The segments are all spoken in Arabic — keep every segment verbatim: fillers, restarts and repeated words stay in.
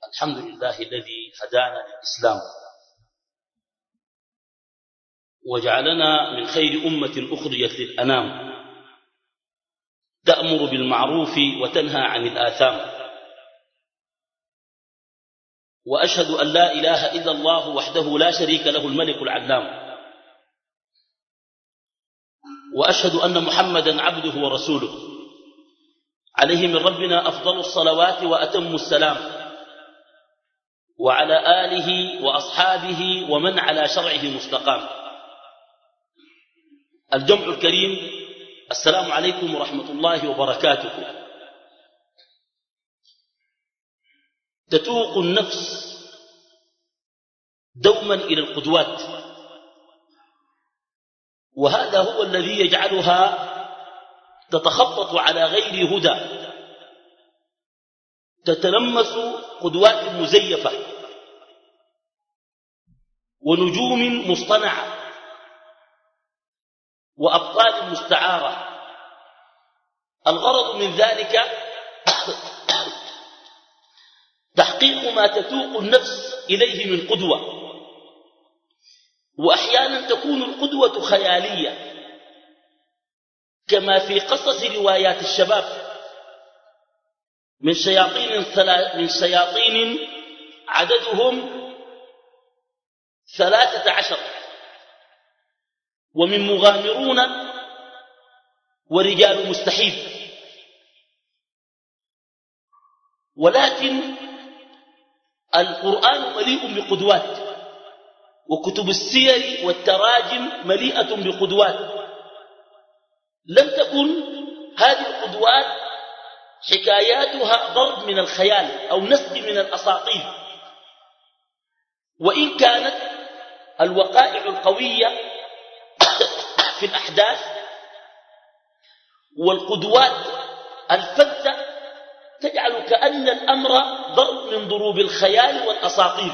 الحمد لله الذي هدانا للإسلام وجعلنا من خير أمة أخرجت للأنام تأمر بالمعروف وتنهى عن الآثام. وأشهد أن لا إله إلا الله وحده لا شريك له الملك العلام، وأشهد أن محمدا عبده ورسوله عليه من ربنا أفضل الصلوات وأتم السلام، وعلى آله وأصحابه ومن على شرعه مستقام. الجمع الكريم، السلام عليكم ورحمة الله وبركاته. تتوق النفس دوما إلى القدوات، وهذا هو الذي يجعلها تتخبط على غير هدى، تتلمس قدوات مزيفة ونجوم مصطنعة وأبطال مستعارة. الغرض من ذلك تحقيق ما تتوق النفس إليه من قدوة، وأحيانا تكون القدوة خيالية كما في قصص روايات الشباب من شياطين من شياطين عددهم ثلاثة عشر، ومن مغامرون ورجال مستحيل. ولكن القرآن مليء بقدوات، وكتب السير والتراجم مليئة بقدوات. لم تكن هذه القدوات حكاياتها ضرب من الخيال أو نسج من الأساطير، وإن كانت الوقائع القوية في الأحداث والقدوات الفذة تجعل كأن الأمر ضرب من ضروب الخيال والأساطير.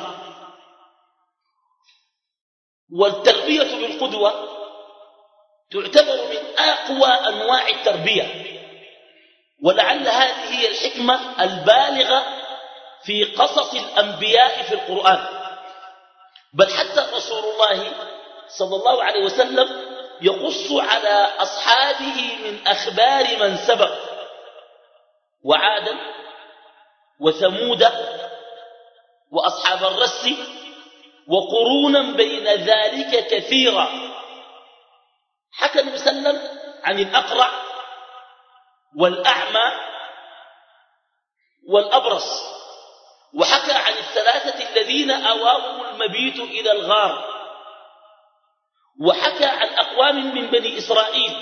والتربية بالقدوة تعتبر من أقوى أنواع التربية، ولعل هذه هي الحكمة البالغة في قصص الأنبياء في القرآن. بل حتى رسول الله صلى الله عليه وسلم يقص على أصحابه من أخبار من سبق، وعادا وثمود وأصحاب الرس وقرونا بين ذلك كثيرا. حكى النبي صلى الله عليه وسلم عن الأقرع والأعمى والأبرص، وحكى عن الثلاثة الذين أواهم المبيت إلى الغار، وحكى عن أقوام من بني إسرائيل،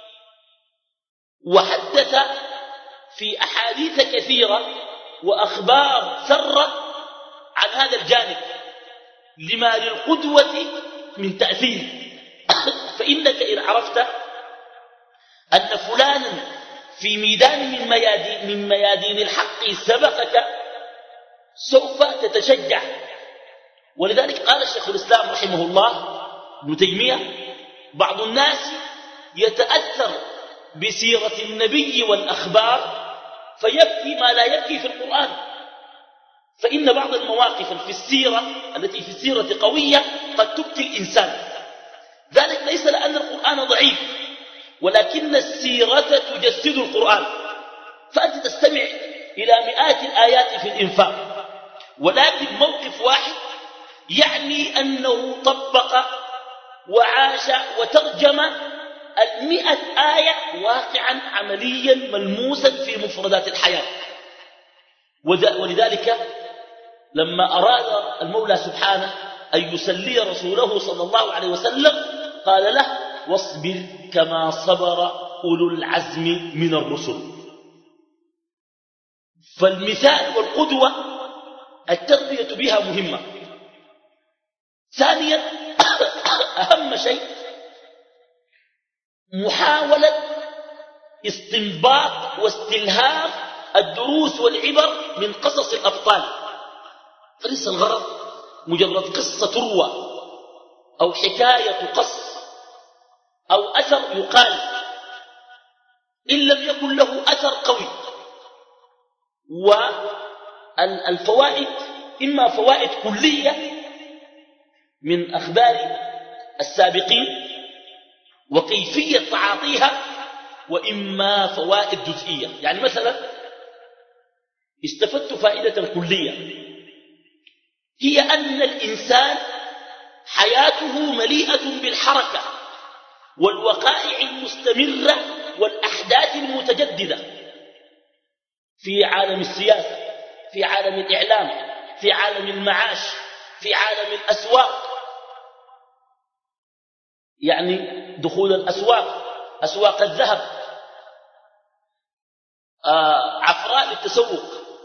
وحدث في أحاديث كثيرة وأخبار سرت عن هذا الجانب لما للقدوة من تأثير. فإنك إن عرفت أن فلانا في ميدان من ميادين, من ميادين الحق سبقك سوف تتشجع. ولذلك قال الشيخ الإسلام رحمه الله ابن تيمية: بعض الناس يتأثر بسيرة النبي والأخبار فيبكي ما لا يبكي في القرآن، فإن بعض المواقف في السيرة التي في السيرة قوية قد تبكي الإنسان. ذلك ليس لأن القرآن ضعيف، ولكن السيرة تجسد القرآن. فأنت تستمع إلى مئات الآيات في الإنفاق، ولكن موقف واحد يعني أنه طبق وعاش وترجم المئة آية واقعا عمليا ملموسا في مفردات الحياة. ولذلك لما أراد المولى سبحانه أن يسلي رسوله صلى الله عليه وسلم قال له: واصبر كما صبر أولو العزم من الرسل. فالمثال والقدوة التربية بها مهمة. ثانيا أهم شيء محاولة استنباط واستلهام الدروس والعبر من قصص الأبطال. فليس الغرض مجرد قصة تروى أو حكاية قص أو أثر يقال، إن لم يكن له أثر قوي الفوائد إما فوائد كلية من أخبار السابقين وكيفية تعاطيها، وإما فوائد جزئية. يعني مثلا استفدت فائدة كلية، هي أن الإنسان حياته مليئة بالحركة والوقائع المستمرة والأحداث المتجددة في عالم السياسة، في عالم الإعلام، في عالم المعاش، في عالم الأسواق. يعني دخول الأسواق، أسواق الذهب، آه عفراء للتسوق.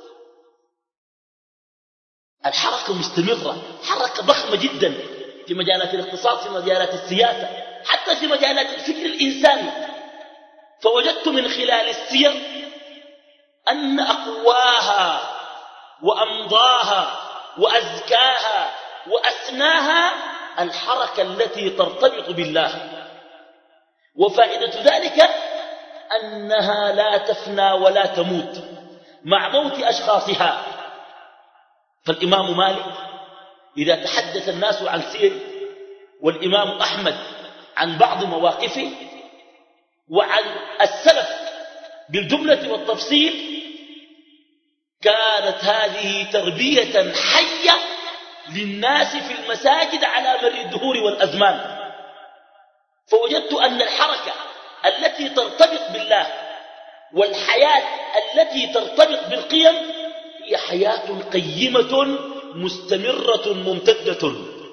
الحركة مستمرة، حركة ضخمة جدا في مجالات الاقتصاد، في مجالات السياسة، حتى في مجالات الفكر الإنساني. فوجدت من خلال السير أن أقواها وأمضاها وأزكاها وأسناها الحركة التي ترتبط بالله. وفائدة ذلك أنها لا تفنى ولا تموت مع موت أشخاصها. فالإمام مالك إذا تحدث الناس عن سيره، والإمام أحمد عن بعض مواقفه، وعن السلف بالجملة والتفصيل، كانت هذه تربية حية للناس في المساجد على مر الدهور والأزمان. فوجدت أن الحركة التي ترتبط بالله والحياة التي ترتبط بالقيم هي حياة قيمة مستمرة ممتدة.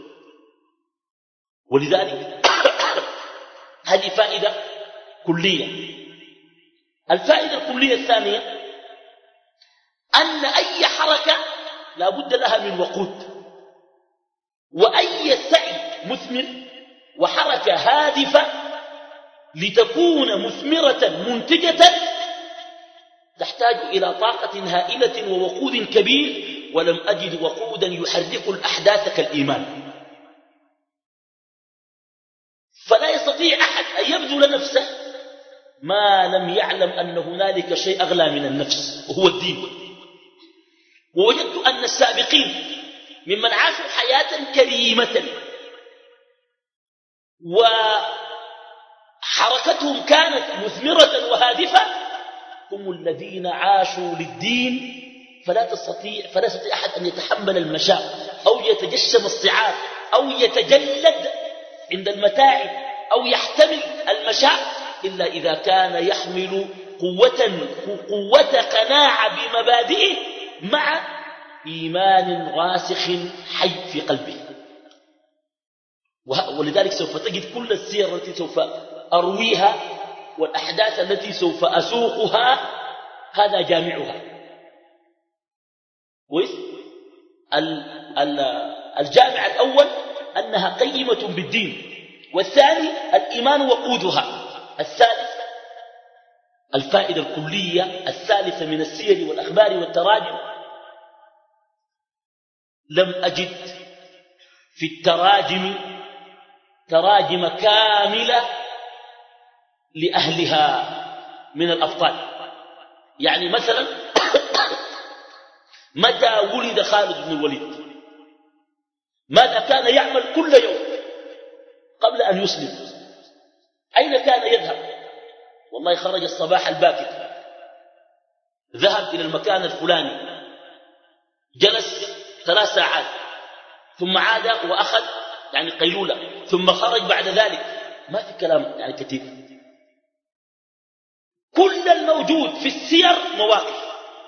ولذلك هذه فائدة كلية. الفائدة الكلية الثانية أن أي حركة لا بد لها من وقود، وأي سعي مثمر وحركة هادفة لتكون مثمرة منتجة تحتاج إلى طاقة هائلة ووقود كبير، ولم أجد وقودا يحرك الأحداث كالإيمان. فلا يستطيع أحد أن يبذل نفسه ما لم يعلم أن هنالك شيء أغلى من النفس وهو الدين. ووجدت أن السابقين ممن عاشوا حياة كريمة وحركتهم كانت مثمرة وهادفة هم الذين عاشوا للدين، فلا تستطيع فلا يستطيع أحد أن يتحمل المشاق أو يتجشم الصعاب أو يتجلد عند المتاعب أو يحتمل المشاق إلا إذا كان يحمل قوة قوة قناعة بمبادئه مع إيمان راسخ حي في قلبه. ولذلك سوف تجد كل السير التي سوف أرويها والأحداث التي سوف أسوقها هذا جامعها. الجامع الأول أنها قيمة بالدين، والثاني الإيمان وقودها. الثالث الفائدة الكلية الثالثة من السير والأخبار والتراجم، لم أجد في التراجم تراجم كاملة لأهلها من الأبطال. يعني مثلا متى ولد خالد بن الوليد؟ ماذا كان يعمل كل يوم قبل أن يسلم؟ أين كان يذهب؟ والله خرج الصباح الباكر، ذهب إلى المكان الفلاني، جلس ثلاث ساعات، ثم عاد وأخذ يعني قيلولة، ثم خرج بعد ذلك. ما في كلام يعني كثير. كل الموجود في السير مواقف.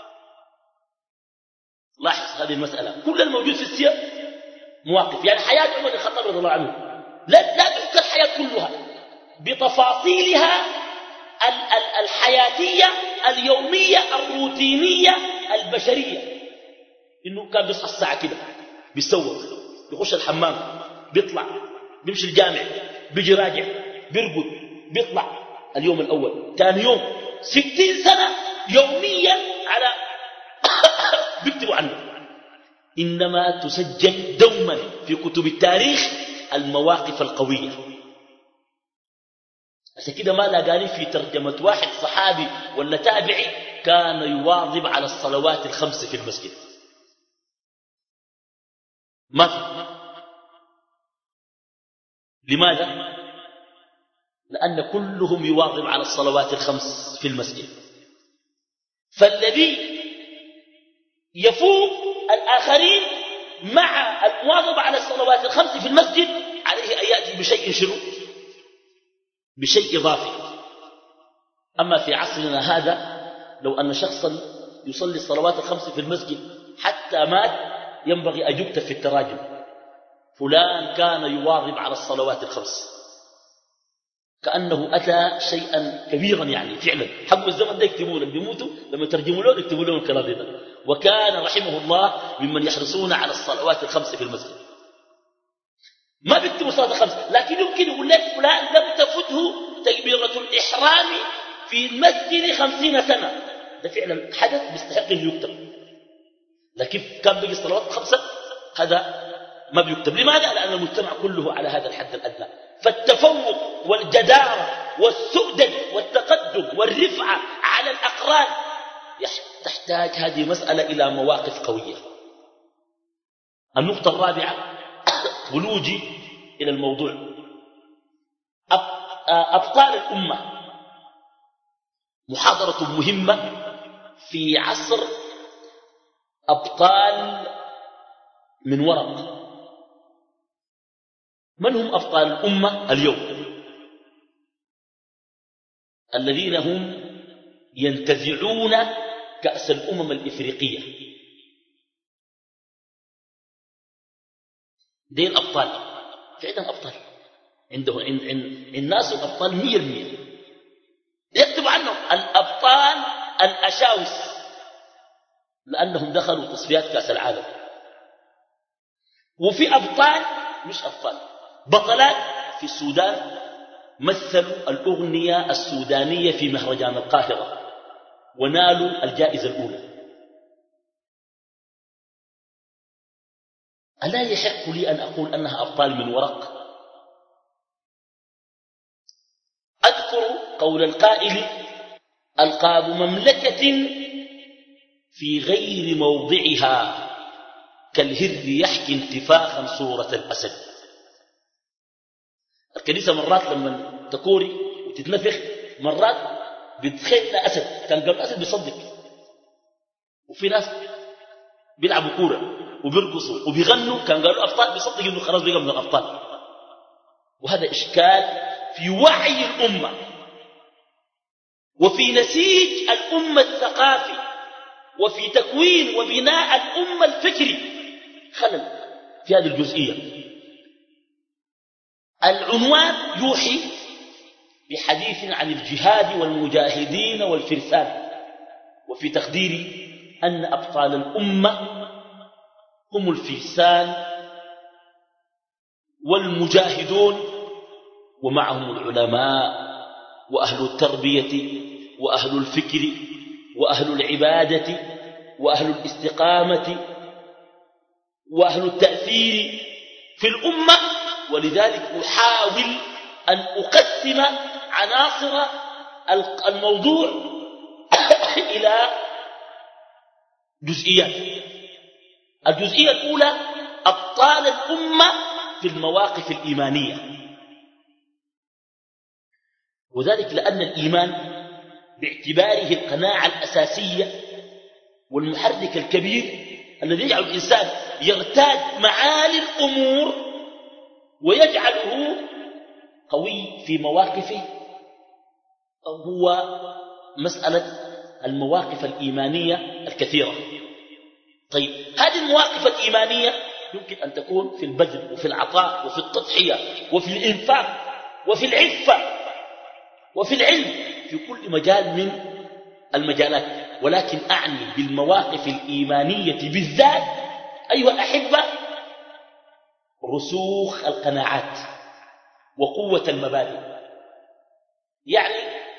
لاحظ هذه المسألة، كل الموجود في السير مواقف. يعني حياة عمر الخطاب رضي الله عنه لا لا تذكر الحياة كلها بتفاصيلها الحياتية اليومية الروتينية البشرية. إنه كان بيصحى الساعة كده، بيسوق، بيخش الحمام، بيطلع، بيمشي الجامع، بيجي راجع، بيرقد، بيطلع. اليوم الأول، ثاني يوم، ستين سنة يوميا على بيكتبوا عنه. إنما تسجل دوما في كتب التاريخ المواقف القوية. عشان كده ما لقاني في ترجمة واحد صحابي ولا تابعي كان يواظب على الصلوات الخمس في المسجد. ما في. لماذا؟ لأن كلهم يواظب على الصلوات الخمس في المسجد، فالذي يفوق الآخرين مع المواظبة على الصلوات الخمس في المسجد عليه أن يأتي بشيء شنو؟ بشيء إضافي. أما في عصرنا هذا لو أن شخصا يصلي الصلوات الخمس في المسجد حتى مات ينبغي أن يكتب في التراجم فلان كان يواظب على الصلوات الخمس، كأنه أتى شيئا كبيرا يعني فعلا. حق الزمن ده يكتبون لما بيموتوا لما يترجموا له يكتبوا لهم الكلام ده. وكان رحمه الله ممن يحرصون على الصلوات الخمس في المسجد. ما بيكتبوا صلاة الخمس، لكن يمكن يقول لك فلان لم تفته تكبيرة الإحرام في المسجد خمسين سنة، ده فعلا حدث بيستحق أن يكتب. لكن كان بيجي الصلوات الخمسة هذا ما بيكتب. لماذا؟ لأن المجتمع كله على هذا الحد الأدنى. فالتفوق والجدارة والسؤدد والتقدم والرفعة على الأقران تحتاج هذه مسألة إلى مواقف قوية. النقطة الرابعة ولوجي إلى الموضوع، أبطال الأمة، محاضرة مهمة في عصر أبطال من ورق. من هم أبطال الأمة اليوم؟ الذين هم ينتزعون كأس الأمم الإفريقية. دين الأبطال فعلا أبطال عنده عند الناس الأبطال مية المية. يكتب عنهم الأبطال الأشاوس لأنهم دخلوا تصفيات كأس العالم. وفي أبطال مش أبطال بطلات في السودان مثلوا الأغنية السودانية في مهرجان القاهرة ونالوا الجائزة الأولى. ألا يحق لي أن أقول أنها أبطال من ورق؟ أذكر قول القائل: ألقاب مملكة في غير موضعها كالهر يحكي انتفاخا صورة الأسد. الكنيسة مرات لما تكوري وتتنفخ مرات بتخيل أسد، كان قبل أسد بيصدق. وفي ناس بيلعبوا كورة وبيرقصوا وبيغنوا كان قالوا أبطال بيصدق إنه خلاص بيقى من الأبطال. وهذا إشكال في وعي الأمة وفي نسيج الأمة الثقافي وفي تكوين وبناء الأمة الفكري خلل في هذه الجزئية. العنوان يوحي بحديث عن الجهاد والمجاهدين والفرسان، وفي تقديري أن أبطال الأمة هم الفرسان والمجاهدون ومعهم العلماء وأهل التربية وأهل الفكر وأهل العبادة وأهل الاستقامة وأهل التأثير في الأمة. ولذلك أحاول أن أقسم عناصر الموضوع إلى جزئيات. الجزئية الأولى أبطال الأمة في المواقف الإيمانية، وذلك لأن الإيمان باعتباره القناعة الأساسية والمحرك الكبير الذي يجعل الإنسان يرتاد معالي الأمور ويجعله قوي في مواقفه هو مسألة المواقف الإيمانية الكثيرة. طيب هذه المواقف الإيمانية يمكن أن تكون في البذل وفي العطاء وفي التضحية وفي الإنفاق وفي العفة وفي العلم في كل مجال من المجالات. ولكن أعني بالمواقف الإيمانية بالذات أيها الأحبة رسوخ القناعات وقوة المبادئ. يعني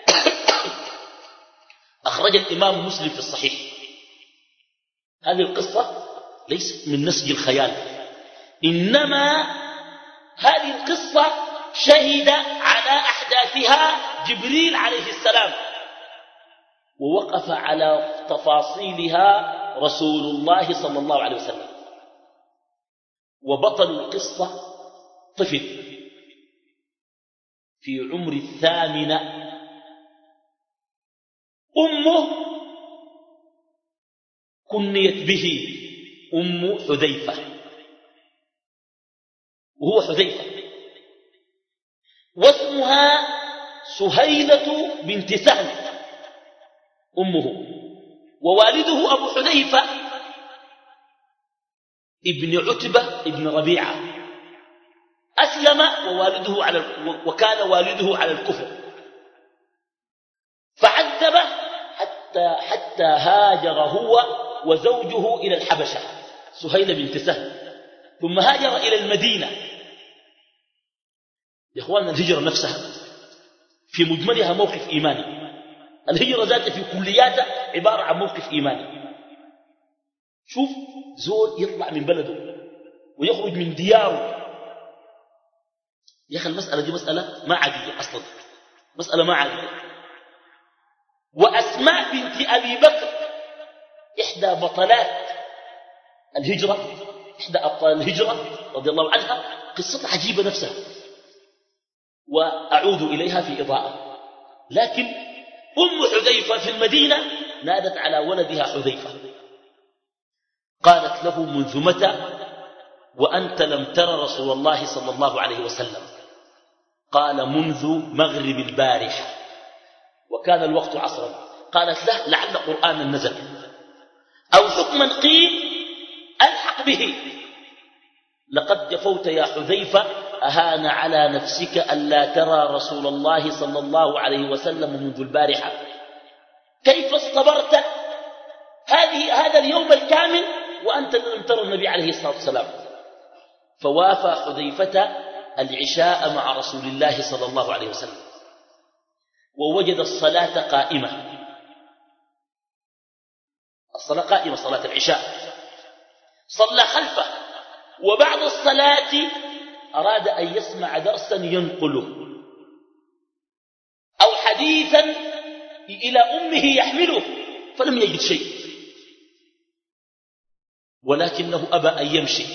أخرج الإمام مسلم في الصحيح هذه القصة ليست من نسج الخيال، إنما هذه القصة شهد على أحداثها جبريل عليه السلام ووقف على تفاصيلها رسول الله صلى الله عليه وسلم. وبطل القصة طفل في عمر الثامنة. أمه كنيت به أم حذيفة، وهو حذيفة، واسمها سهيلة بنت سهل أمه، ووالده أبو حذيفة ابن عتبة ابن ربيعة أسلم ووالده على وكان والده على الكفر، فعذبه حتى حتى هاجر هو وزوجه إلى الحبشة سهيلة بنت سهل، ثم هاجر إلى المدينة. يا إخواننا الهجرة نفسها في مجملها موقف إيماني، الهجرة ذاتها في كلياتها عبارة عن موقف إيماني. شوف زول يطلع من بلده ويخرج من دياره، يا أخي المسألة دي مسألة ما عادية أصلا، مسألة ما عادية. وأسماء بنت أبي بكر إحدى بطلات الهجرة، إحدى أبطال الهجرة رضي الله عنها، قصة عجيبة نفسها وأعود إليها في إضاءة. لكن أم حذيفة في المدينة نادت على ولدها حذيفة، قالت له: منذ متى وأنت لم تر رسول الله صلى الله عليه وسلم؟ قال: منذ مغرب البارحة، وكان الوقت عصرا. قالت له: لعل قرآنا نزل أو حكما قيل ألحق به. لقد جفوت يا حذيفة، أهان على نفسك ألا ترى رسول الله صلى الله عليه وسلم منذ البارحة. كيف استبرت هذه هذا اليوم الكامل وأنت لم ترى النبي عليه الصلاة والسلام؟ فوافى حذيفة العشاء مع رسول الله صلى الله عليه وسلم، ووجد الصلاة قائمة، الصلاة قائمة، صلاة العشاء، صلى خلفه. وبعد الصلاة أراد أن يسمع درسا ينقله أو حديثا إلى أمه يحمله، فلم يجد شيء، ولكنه أبى أن يمشي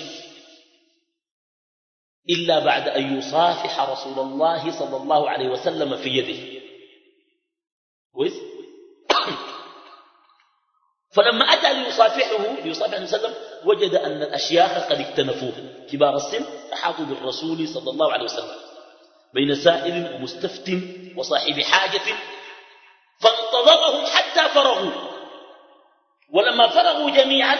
إلا بعد أن يصافح رسول الله صلى الله عليه وسلم في يده. كويس؟ فلما أتى ليصافحه ليصافح النبي صلى الله عليه وسلم وجد أن الأشياخ قد اكتنفوه، كبار السن أحاطوا بالرسول صلى الله عليه وسلم بين سائل ومستفت وصاحب حاجة، فانتظرهم حتى فرغوا. ولما فرغوا جميعا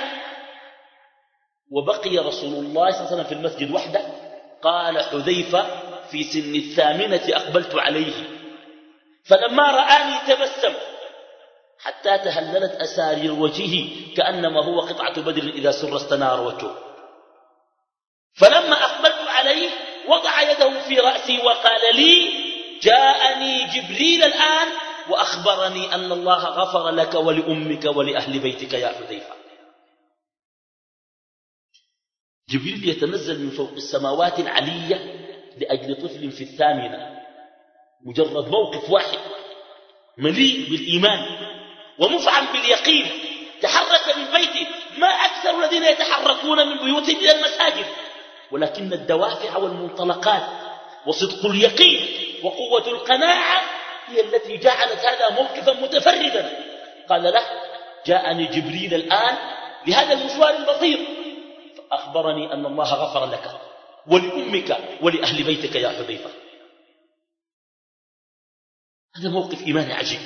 وبقي رسول الله صلى الله عليه وسلم في المسجد وحده، قال حذيفة: في سن الثامنة أقبلت عليه، فلما رآني تبسم حتى تهللت أسارير وجهه كأنما هو قطعة بدر إذا سر استنار وجهه. فلما أقبلت عليه وضع يده في رأسي وقال لي: جاءني جبريل الآن وأخبرني أن الله غفر لك ولأمك ولأهل بيتك يا حذيفة. جبريل يتنزل من فوق السماوات العلية لأجل طفل في الثامنة، مجرد موقف واحد مليء بالإيمان ومفعم باليقين، تحرك من بيته. ما أكثر الذين يتحركون من بيوتهم إلى المساجد، ولكن الدوافع والمنطلقات وصدق اليقين وقوة القناعة هي التي جعلت هذا موقفا متفردا. قال له: جاءني جبريل الآن لهذا المشوار البسيط فأخبرني أن الله غفر لك ولأمك ولأهل بيتك يا حذيفة. هذا موقف إيماني عجيب.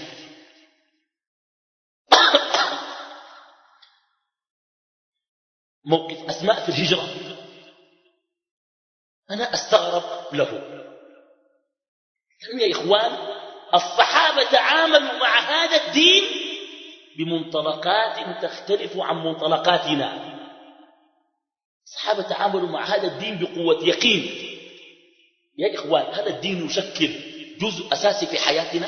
موقف أسماء في الهجرة أنا أستغرب له. يا إخوان، الصحابة تعاملوا مع هذا الدين بمنطلقات تختلف عن منطلقاتنا. الصحابة تعاملوا مع هذا الدين بقوة يقين. يا إخوان، هذا الدين يشكل جزء أساسي في حياتنا.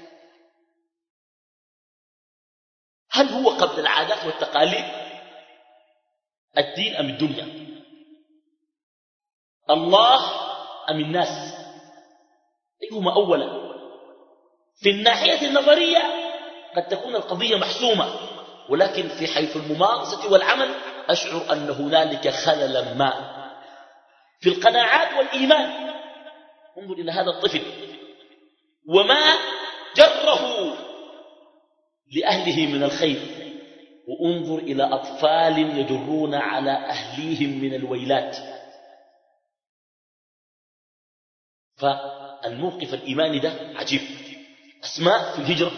هل هو قبل العادات والتقاليد الدين أم الدنيا؟ الله أم الناس؟ أيهما أولا؟ في الناحية النظرية قد تكون القضية محسومة، ولكن في حيث الممارسة والعمل أشعر أن هنالك خللا ما. في القناعات والإيمان. انظر إلى هذا الطفل وما جره لأهله من الخير، وانظر إلى أطفال يجرون على أهليهم من الويلات. فالموقف الإيماني ده عجيب. أسماء في الهجرة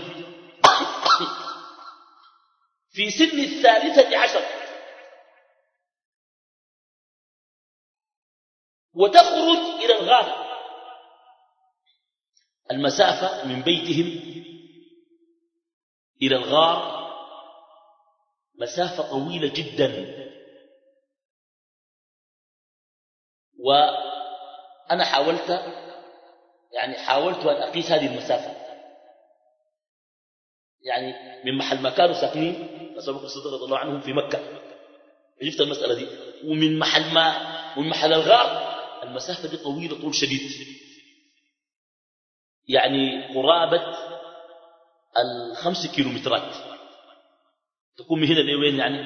في سن الثالثة عشر وتخرج إلى الغار. المسافة من بيتهم إلى الغار مسافة طويلة جدا، وأنا حاولت يعني حاولت أن أقيس هذه المسافة، يعني من محل ما كانوا ساكنين أبو بكر الصديق رضي الله عنهم في مكة، عرفت المسألة دي، ومن محل ما ومن محل الغار المسافة دي طويلة طول شديد، يعني قرابة الخمس كيلومترات. تكون من هنا لوين؟ يعني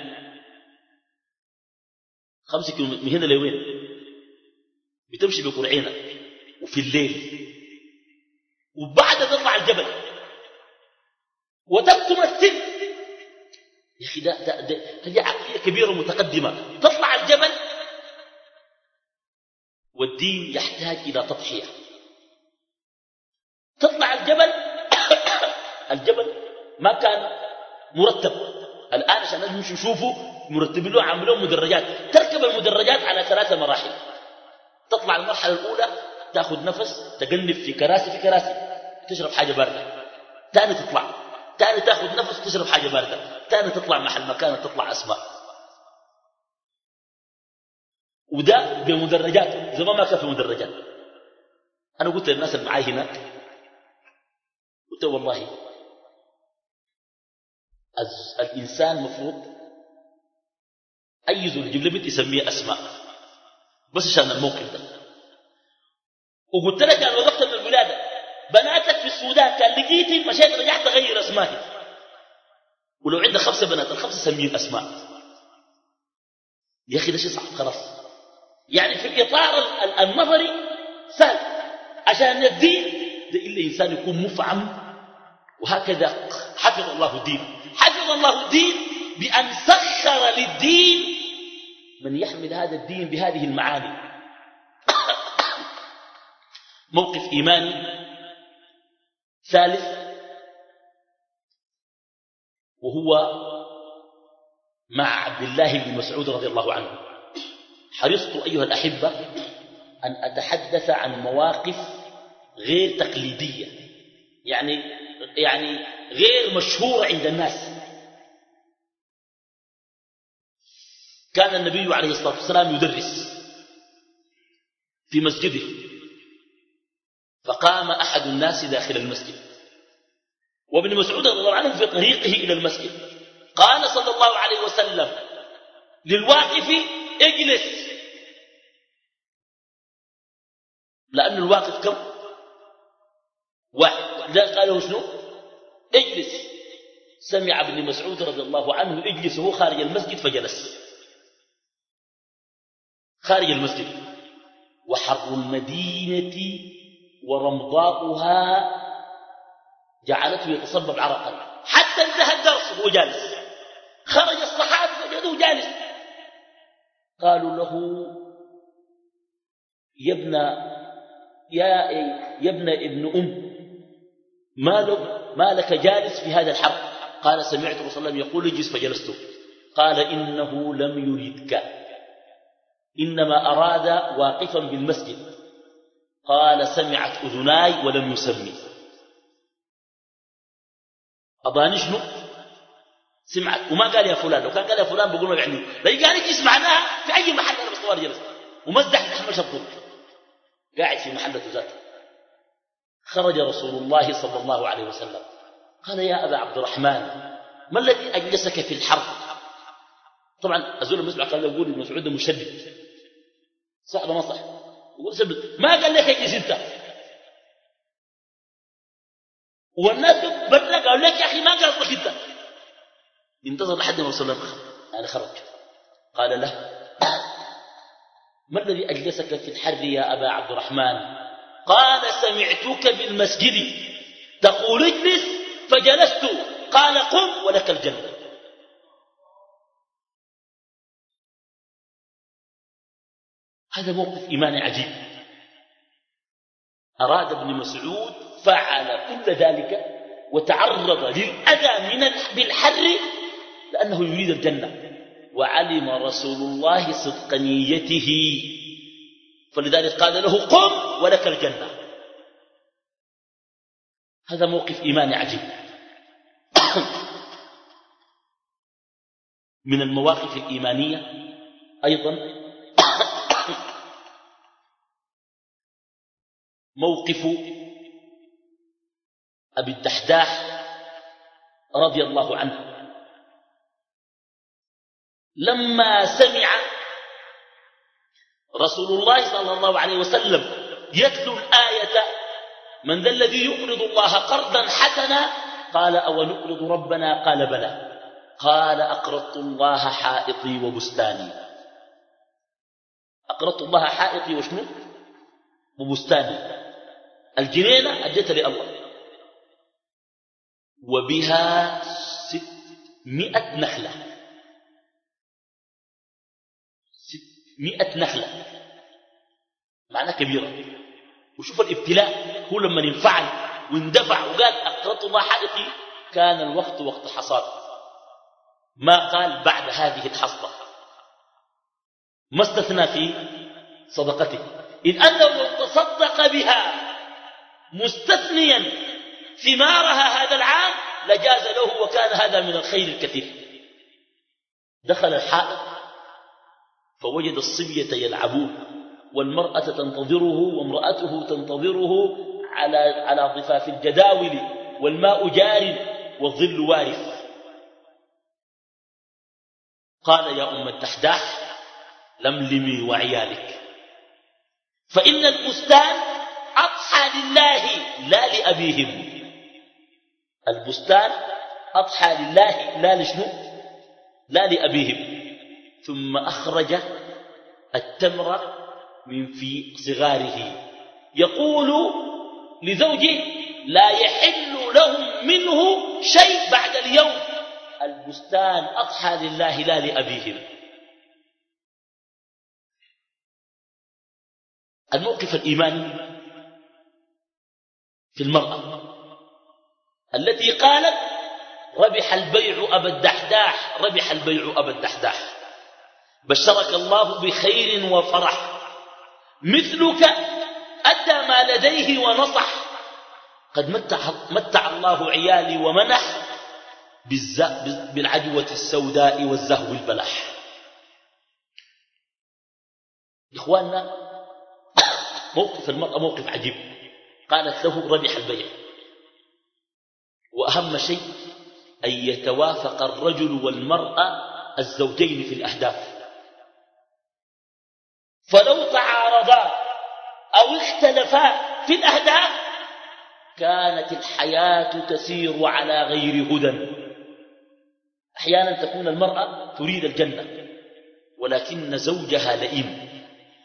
خمس كيلومتر من هنا لوين؟ بتمشي بقرعينة وفي الليل، وبعد تطلع الجبل وتكتم السن. يا أخي ده, ده, ده هذه عقلية كبيرة متقدمة. تطلع الجبل والدين يحتاج إلى تضحية. تطلع الجبل الجبل ما كان مرتب، الآن عشان الناس مش يشوفوا مرتبين له عاملين مدرجات. تركب المدرجات على ثلاثة مراحل. تطلع المرحلة الأولى تأخذ نفس، تقلب في كراسي في كراسي، تشرب حاجة باردة. تاني تطلع، تاني تأخذ نفس تشرب حاجة باردة، تاني تطلع محل مكان تطلع أسماء. وده بمدرجات، زمان ما كان في مدرجات. أنا قلت للناس اللي معاي هناك، قلت والله الإنسان مفروض أي زول يجيب لي بنت يسميها أسماء بس عشان الموقف ده. وقلت لك أنا وقفت من الولادة، بناتك في السودان كان لقيتي مشيت رجعت أغير أسمائي، ولو عندك خمسة بنات الخمسة سمين أسماء. يا أخي ده شيء صعب خلاص. يعني في الإطار النظري سهل، عشان الدين ده إلا إنسان يكون مفعم. وهكذا حفظ الله الدين، حفظ الله الدين بأن سخر للدين من يحمل هذا الدين بهذه المعاني. موقف إيماني ثالث، وهو مع عبد الله بن مسعود رضي الله عنه. حرصت أيها الأحبة أن أتحدث عن مواقف غير تقليدية، يعني يعني غير مشهورة عند الناس. كان النبي عليه الصلاة والسلام يدرس في مسجده، فقام أحد الناس داخل المسجد، وابن مسعود رضي الله عنه في طريقه إلى المسجد. قال صلى الله عليه وسلم للواقف اجلس، لأن الواقف كم؟ واحد. لذلك قال له شنو؟ اجلس. سمع ابن مسعود رضي الله عنه اجلس وهو خارج المسجد فجلس خارج المسجد. وحر المدينة ورمضاؤها جعلته يتصبب عرقا حتى انتهى الدرس وهو جالس. خرج الصحابة وجدوه جالس، قالوا له يا ابن يا يا ابن ابن أم ما لك, ما لك جالس في هذا الحر؟ قال سمعت رسول الله صلى الله عليه وسلم يقول اجلس فجلست. قال إنه لم يردك، إنما أراد واقفا بالمسجد. قال سمعت أذناي ولم يسمي. أضاني شنو؟ سمعت وما قال يا فلان. لو كان قال يا فلان بقول له يعني لا، قال اجلس معناها في أي محل. أنا بس جلس ومزح تحمل شطور قاعد في محلة ذاته. خرج رسول الله صلى الله عليه وسلم قال يا أبا عبد الرحمن ما الذي أجلسك في الحر؟ طبعا أزول المسمع قال له يقول ابن مسعود مشدد، صح ولا ما صح؟ ما قال لك اجلس انت. والناس بدنا قالوا لك يا أخي ما قصدك انت. انتظر لحد ما رسول الله يعني خرج. قال له ما الذي أجلسك في الحر يا أبا عبد الرحمن؟ قال سمعتك بالمسجد تقول اجلس فجلست، قال قم ولك الجنة. هذا موقف إيماني عجيب. أراد ابن مسعود فعل كل ذلك وتعرض للأذى من بالحر لأنه يريد الجنة، وعلم رسول الله صدق نيته، فلذلك قال له قم ولك الجنة. هذا موقف إيماني عجيب. من المواقف الإيمانية أيضا موقف أبي الدحداح رضي الله عنه لما سمع رسول الله صلى الله عليه وسلم يتلو الآية من ذا الذي يقرض الله قرضا حسنا قال أو نقرض ربنا؟ قال بلى. قال أقرضت الله حائطي وبستاني. أقرضت الله حائطي وشنو؟ وبستاني. الجنينة أديتها لله، وبها ستمائة نخلة، ستمائة نخلة معنى كبيرة. وشوف الابتلاء، هو لما ينفعل واندفع وقال أقرضت الله حائطي كان الوقت وقت حصاد، ما قال بعد هذه الحصة، ما استثنى في صدقته، إذ أنه لو تصدق بها مستثنيا ثمارها هذا العام لجاز له، وكان هذا من الخير الكثير. دخل الحائط فوجد الصبية يلعبون والمرأة تنتظره وامرأته تنتظره على على ضفاف الجداول والماء جار والظل وارف. قال يا أم الدحداح لملمي وعيالك، فإن البستان أضحى لله لا لأبيهم. البستان أضحى لله لا لشنو؟ لا لأبيهم. ثم أخرج التمر من في صغاره يقول لزوجه لا يحل لهم منه شيء بعد اليوم، البستان أضحى لله لا لأبيهم. الموقف الإيماني في المرأة التي قالت ربح البيع أبا الدحداح، ربح البيع أبا الدحداح، بشرك الله بخير وفرح، مثلك أدى ما لديه ونصح، قد متع, متع الله عيالي ومنح بالعجوة السوداء والزهو البلح. إخواننا موقف المرأة موقف عجيب. قالت له ربح البيع، وأهم شيء أن يتوافق الرجل والمرأة الزوجين في الأهداف، فلو تعارضا أو اختلفا في الأهداف كانت الحياة تسير على غير هدى. أحيانا تكون المرأة تريد الجنة ولكن زوجها لئيم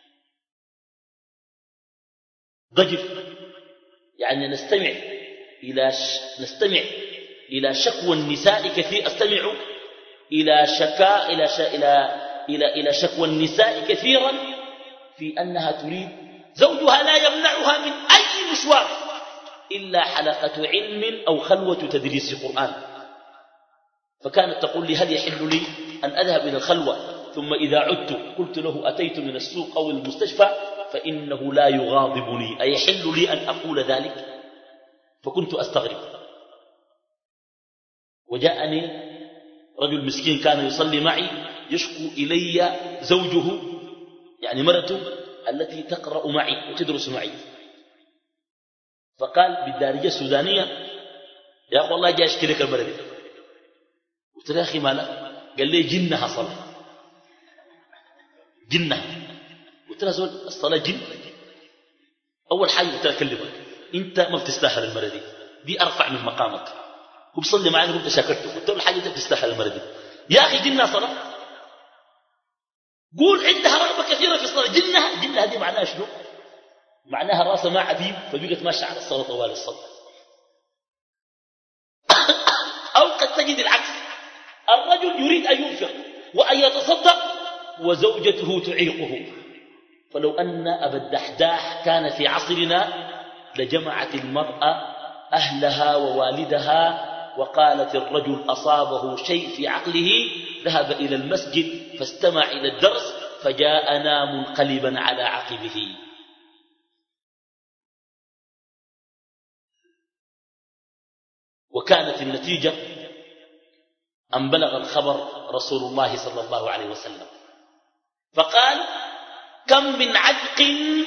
ضجر. يعني نستمع إلى ش... نستمع إلى شكوى النساء كثير، أستمع إلى شكا إلى ش... إلى إلى إلى شكوى النساء كثيرا في أنها تريد زوجها لا يمنعها من أي مشوار إلا حلقة علم أو خلوة تدريس قرآن. فكانت تقول لي هل يحل لي أن أذهب إلى الخلوة ثم إذا عدت قلت له أتيت من السوق أو المستشفى فإنه لا يغاضبني، أيحل لي أن أقول ذلك؟ فكنت أستغرب. وجاءني رجل مسكين كان يصلي معي يشكو إلي زوجه، يعني مرته التي تقرأ معي وتدرس معي، فقال بالدارجة السودانية يا أخي والله جاء أشكي لك المرة. قلت له يا أخي مالك؟ قال لي جنها صلاة، جنها. قلت له زول الصلاة جن؟ أول حاجة قلت له أكلمك أنت ما بتستاهل المرة دي، دي أرفع من مقامك. هو بصلي معي قلت شاكرته، قلت له الحاجة أنت بتستاهل المرة دي يا أخي جنها صلاة. قول عندها رغبة كثيرة في الصلاة. جنها جنها دي معناها شنو؟ معناها راسها ما عديم فبقت ماشية على الصلاة طوال الصلاة. أو قد تجد العكس، الرجل يريد أن ينفق وأن يتصدق وزوجته تعيقه. فلو أن أبا الدحداح كان في عصرنا لجمعت المرأة أهلها ووالدها وقالت الرجل أصابه شيء في عقله ذهب إلى المسجد فاستمع إلى الدرس فجاءنا منقلبا على عقبه. وكانت النتيجة أن بلغ الخبر رسول الله صلى الله عليه وسلم فقال كم من عدق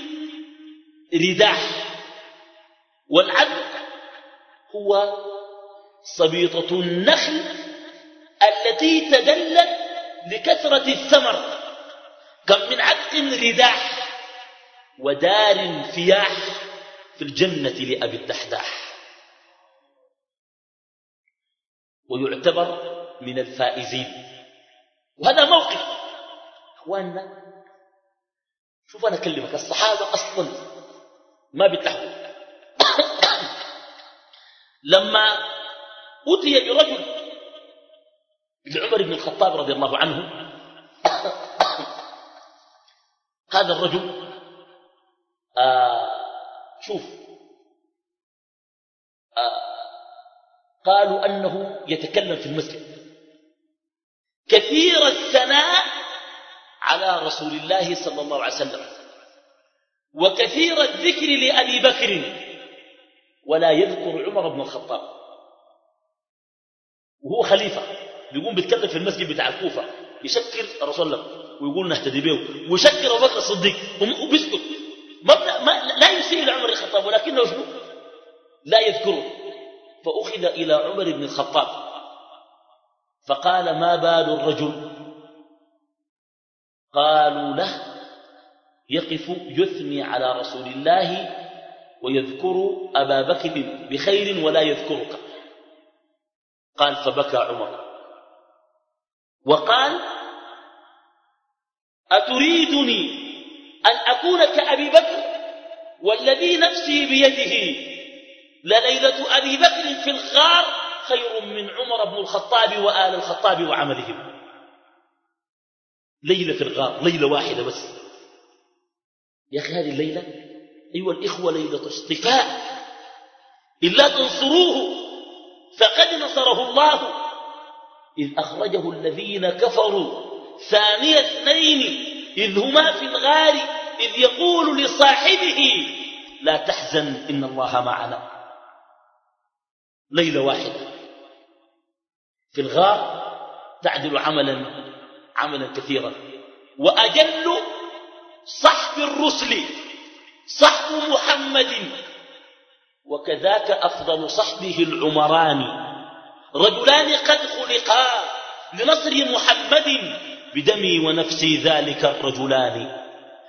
رداح. والعدق هو صبيطة النخل التي تدلت لكثرة الثمر. كم من عدق رداح ودار فياح في الجنة لأبي الدحداح. ويعتبر من الفائزين. وهذا موقف أخواننا. شوف أنا أكلمك، الصحابة أصلا ما بيتلحوا. لما أتي برجل لعمر بن الخطاب رضي الله عنه، هذا الرجل آه شوف آه قالوا أنه يتكلم في المسجد كثير الثناء على رسول الله صلى الله عليه وسلم وكثير الذكر لأبي بكر ولا يذكر عمر بن الخطاب وهو خليفة. بيقوم بيتكلم في المسجد بتاع الكوفة يشكر رسول الله ويقول نهتدي به ويشكر أبو بكر الصديق وبيسكت. ما ما لا يسيء لعمر بن الخطاب ولكنه شنو؟ لا يذكره. فأخذ إلى عمر بن الخطاب فقال ما بال الرجل؟ قالوا له يقف يثني على رسول الله ويذكر أبا بكر بخير ولا يذكرك. قال فبكى عمر وقال أتريدني أن أكون كأبي بكر والذي نفسي بيده لليلة أبي بكر في الغار خير من عمر بن الخطاب وآل الخطاب وعملهم. ليلة في الغار، ليلة واحدة بس يا أخي. هذه الليلة أيها الإخوة ليلة اصطفاء. إلا تنصروه فقد نصره الله إذ أخرجه الذين كفروا ثاني اثنين إذ هما في الغار إذ يقول لصاحبه لا تحزن إن الله معنا. ليلة واحدة في الغار تعدل عملا عملا كثيرا. وأجل صحب الرسل صحب محمد وكذاك أفضل صحبه العمران رجلان قد خلقا لنصر محمد بدمي ونفسي ذلك الرجلان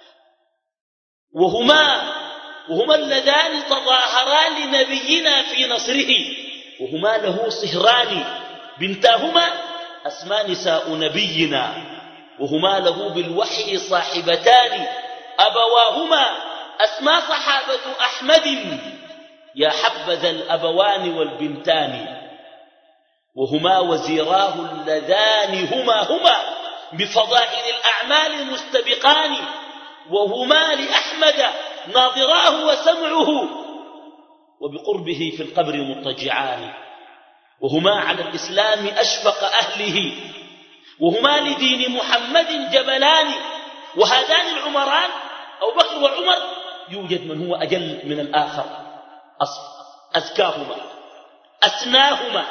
وهما وهما اللذان تظاهرا لنبينا في نصره وهما له صهران بنتاهما أسماء نساء نبينا وهما له بالوحي صاحبتان أبواهما أسماء صحابة أحمد يا حبذا الأبوان والبنتان وهما وزيراه اللذان هما هما بفضائل الأعمال مستبقان وهما لأحمد ناظراه وسمعه وبقربه في القبر مضطجعان وهما على الإسلام أشفق أهله وهما لدين محمد جبلان. وهذان العمران أو بكر وعمر يوجد من هو أجل من الآخر أزكاهما أسناهما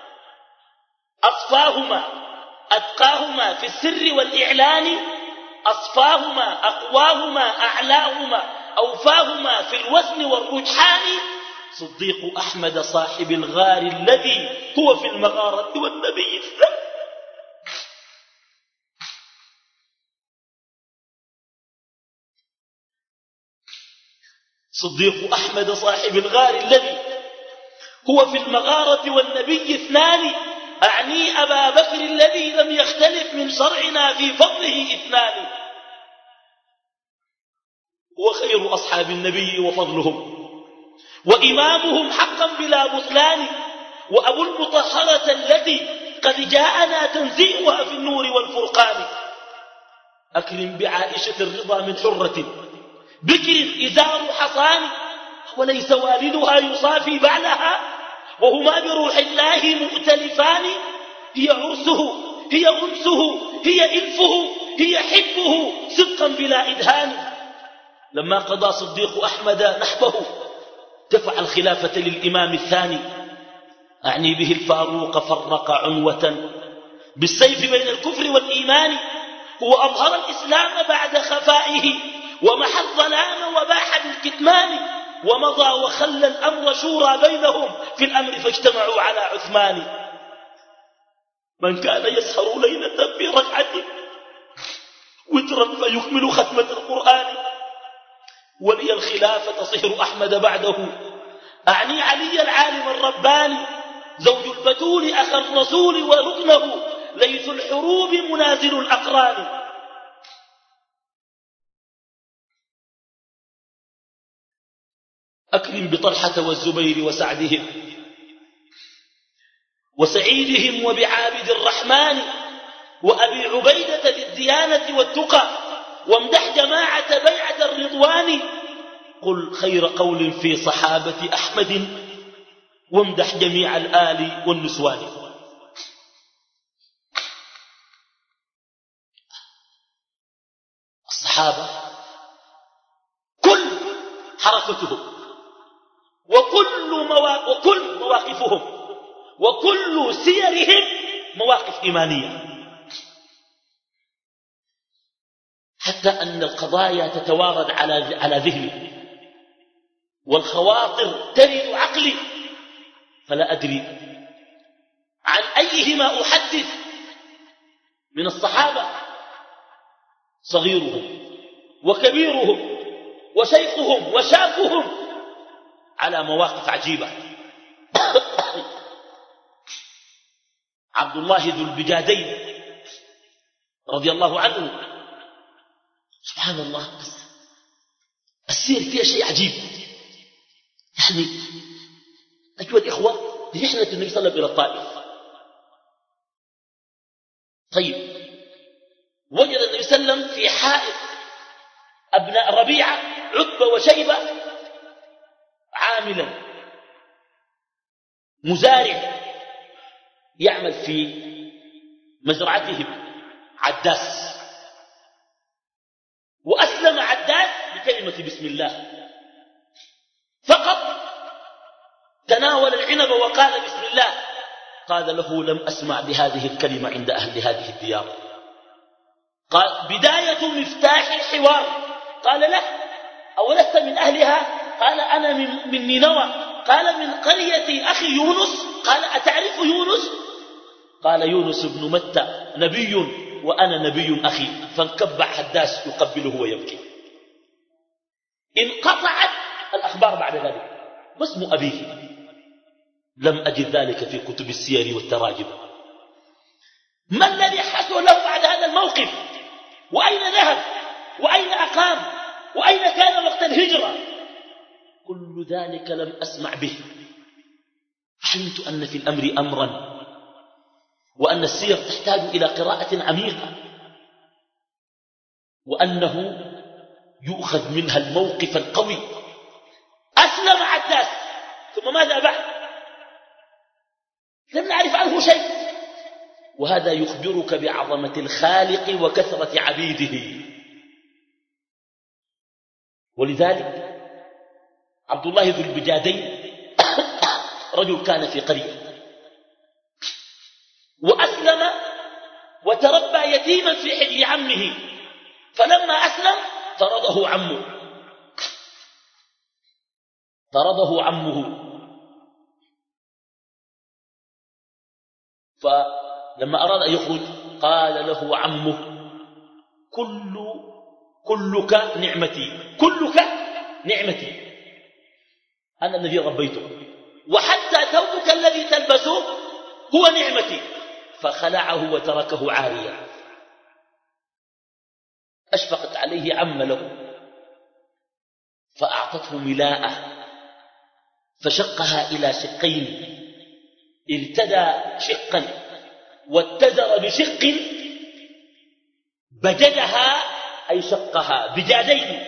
أصفاهما أتقاهما في السر والإعلان أصفاهما أقواهما أعلاهما أوفاهما في الوزن والرجحان صديق أحمد صاحب الغار الذي هو في المغارة والنبي الثاني. صديق أحمد صاحب الغار الذي هو في المغارة والنبي اثنان أعني أبا بكر الذي لم يختلف من شرعنا في فضله اثنان وخير أصحاب النبي وفضلهم وإمامهم حقا بلا بطلان وأبو المطهرة التي قد جاءنا تنزيهها في النور والفرقان. أكرم بعائشة الرضا من حرة بكر إزار حصان وليس والدها يصافي بعلها وهما بروح الله مؤتلفان. هي عرسه هي أنسه هي إلفه هي حبه صدقا بلا إدهان. لما قضى صديق أحمد نحبه دفع الخلافة للإمام الثاني أعني به الفاروق فرق عنوة بالسيف بين الكفر والإيمان. هو أظهر الإسلام بعد خفائه ومحى الظلام وباح بالكتمان ومضى وخلى الأمر شورى بينهم في الأمر فاجتمعوا على عثمان. من كان يسهر ليلة في ركعة وترا فيكمل ختمة القرآن. ولي الخلافة صهر أحمد بعده أعني علي العالم الرباني زوج البتول أخا الرسول وركنه ليث الحروب منازل الأقران. أكرم بطلحة والزبير وسعدهم وسعيدهم وبعابد الرحمن وأبي عبيدة ذي الديانة والتقى وامدح جماعة بيعة الرضوان. قل خير قول في صحابة أحمد وامدح جميع الآل والنسوان. الصحابة كل حركتهم وكل, موا... وكل مواقفهم وكل سيرهم مواقف إيمانية حتى أن القضايا تتوارد على على ذهني والخواطر ترد عقلي فلا أدري عن أيهما أحدث من الصحابة صغيرهم وكبيرهم وشيخهم وشابهم على مواقف عجيبة. عبد الله ذو البجادين رضي الله عنه سبحان الله السير فيها شيء عجيب. يعني أيها الإخوة رحلة النبي صلى الله عليه وسلم إلى الطائف. طيب وجد النبي صلى الله عليه وسلم في حائط أبناء ربيعة عتبة وشيبة عاملا مزارع يعمل في مزرعتهم عداس. وأسلم عداس بكلمة بسم الله فقط تناول العنب وقال بسم الله. قال له لم أسمع بهذه الكلمة عند أهل هذه الديار. قال بداية مفتاح الحوار. قال له أولست من أهلها؟ قال أنا من, من نينوى. قال من قرية أخي يونس. قال أتعرف يونس؟ قال يونس بن متى نبي وأنا نبي أخي. فانكب حداس يقبله ويبكي. انقطعت الأخبار بعد ذلك. ما اسم أبيه؟ لم أجد ذلك في كتب السير والتراجم. ما الذي حصل له بعد هذا الموقف؟ وأين ذهب؟ وأين أقام؟ وأين كان وقت الهجرة؟ كل ذلك لم أسمع به. علمت أن في الأمر أمرا وأن السير تحتاج إلى قراءة عميقة وأنه يؤخذ منها الموقف القوي. أسلم عداس ثم ماذا بعد؟ لم نعرف عنه شيء. وهذا يخبرك بعظمة الخالق وكثرة عبيده. ولذلك عبد الله ذو البجادين رجل كان في قرية وأسلم وتربى يتيما في حجر عمه. فلما أسلم طرده عمه طرده عمه فلما أراد أن يخرج قال له عمه كل كلك نعمتي كلك نعمتي أنا الذي ربيته وحتى ثوبك الذي تلبسه هو نعمتي. فخلعه وتركه عاريا. أشفقت عليه عم له فأعطته ملاءة فشقها إلى شقين، ارتدى شقا واتزر بشق، بجدها أي شقها بجادين،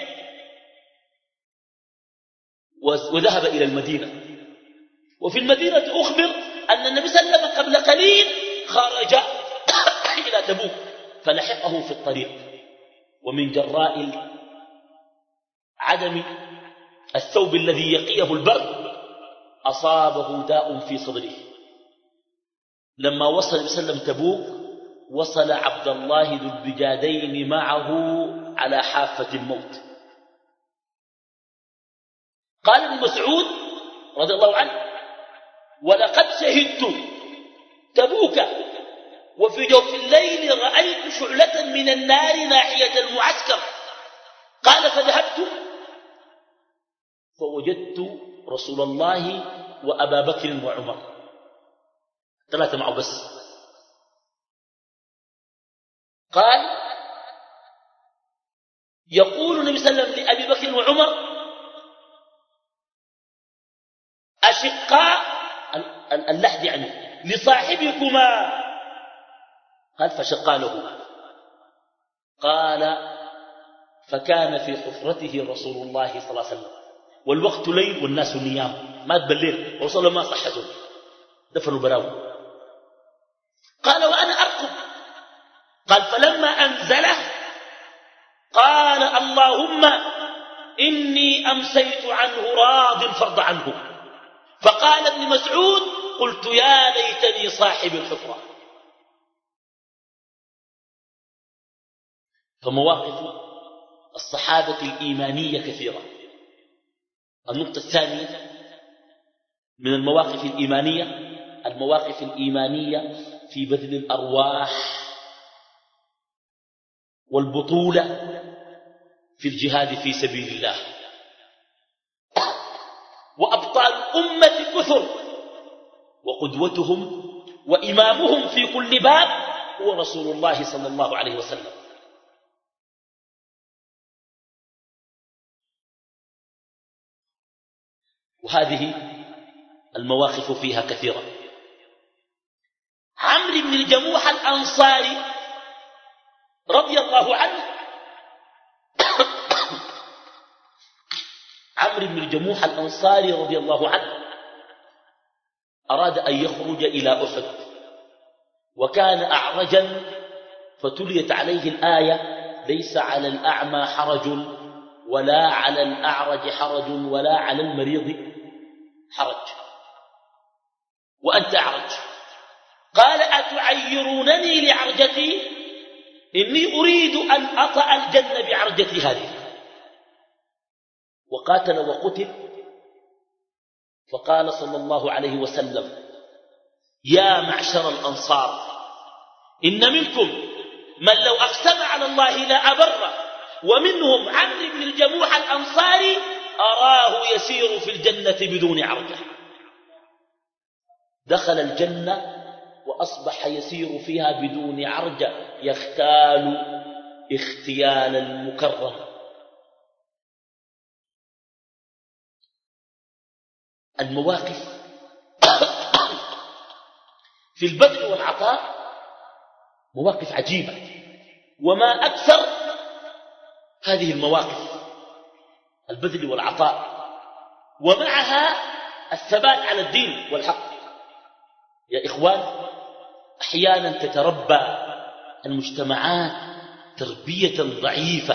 وذهب إلى المدينة. وفي المدينة أخبر أن النبي صلى الله عليه وسلم قبل قليل خرج إلى تبوك فلحقه في الطريق، ومن جراء عدم الثوب الذي يقيه البرد أصابه داء في صدره. لما وصل النبي صلى الله عليه وسلم تبوك وصل عبد الله ذو البجادين معه على حافة الموت. قال ابن مسعود رضي الله عنه: ولقد شهدت تبوك وفي جوف الليل رأيت شعلة من النار ناحية المعسكر. قال: فذهبت فوجدت رسول الله وأبا بكر وعمر، ثلاثة معه بس. قال: يقول النبي صلى الله عليه وسلم لأبي بكر وعمر: أشقاء اللحد يعني لصاحبكما. قال: فشقا له. قال: فكان في حفرته رسول الله صلى الله عليه وسلم والوقت ليل والناس نيام، مات بالليل ورسول الله ما صحته، دفنوا براوي. قال: وأنا أرقب. قال: فلما أنزله قال: اللهم إني أمسيت عنه راض فارض عنه. فقال ابن مسعود: قلت يا ليتني صاحب الحفرة. فمواقف الصحابة الإيمانية كثيرة. النقطة الثانية من المواقف الإيمانية، المواقف الإيمانية في بذل الأرواح والبطولة في الجهاد في سبيل الله. وأبطال الأمة كثر، وقدوتهم وإمامهم في كل باب هو رسول الله صلى الله عليه وسلم. وهذه المواقف فيها كثيرة. عمرو بن الجموح الأنصاري رضي الله عنه عمرو بن الجموح الأنصاري رضي الله عنه أراد أن يخرج إلى أحد، وكان أعرجا، فتليت عليه الآية: ليس على الأعمى حرج ولا على الأعرج حرج ولا على المريض حرج، وأنت أعرج. قال: أتعيرونني لعرجتي؟ إني أريد أن أطأ الجنة بعرجتي هذه. وقاتل وقتل. فقال صلى الله عليه وسلم: يا معشر الأنصار، إن منكم من لو أقسم على الله لا أبره، ومنهم عمرو بن الجموح الأنصاري أراه يسير في الجنة بدون عرجة. دخل الجنة وأصبح يسير فيها بدون عرجة، يختال اختيال المكرم. المواقف في البذل والعطاء مواقف عجيبة، وما أكثر هذه المواقف، البذل والعطاء، ومعها الثبات على الدين والحق. يا إخوان، أحيانا تتربى المجتمعات تربية ضعيفة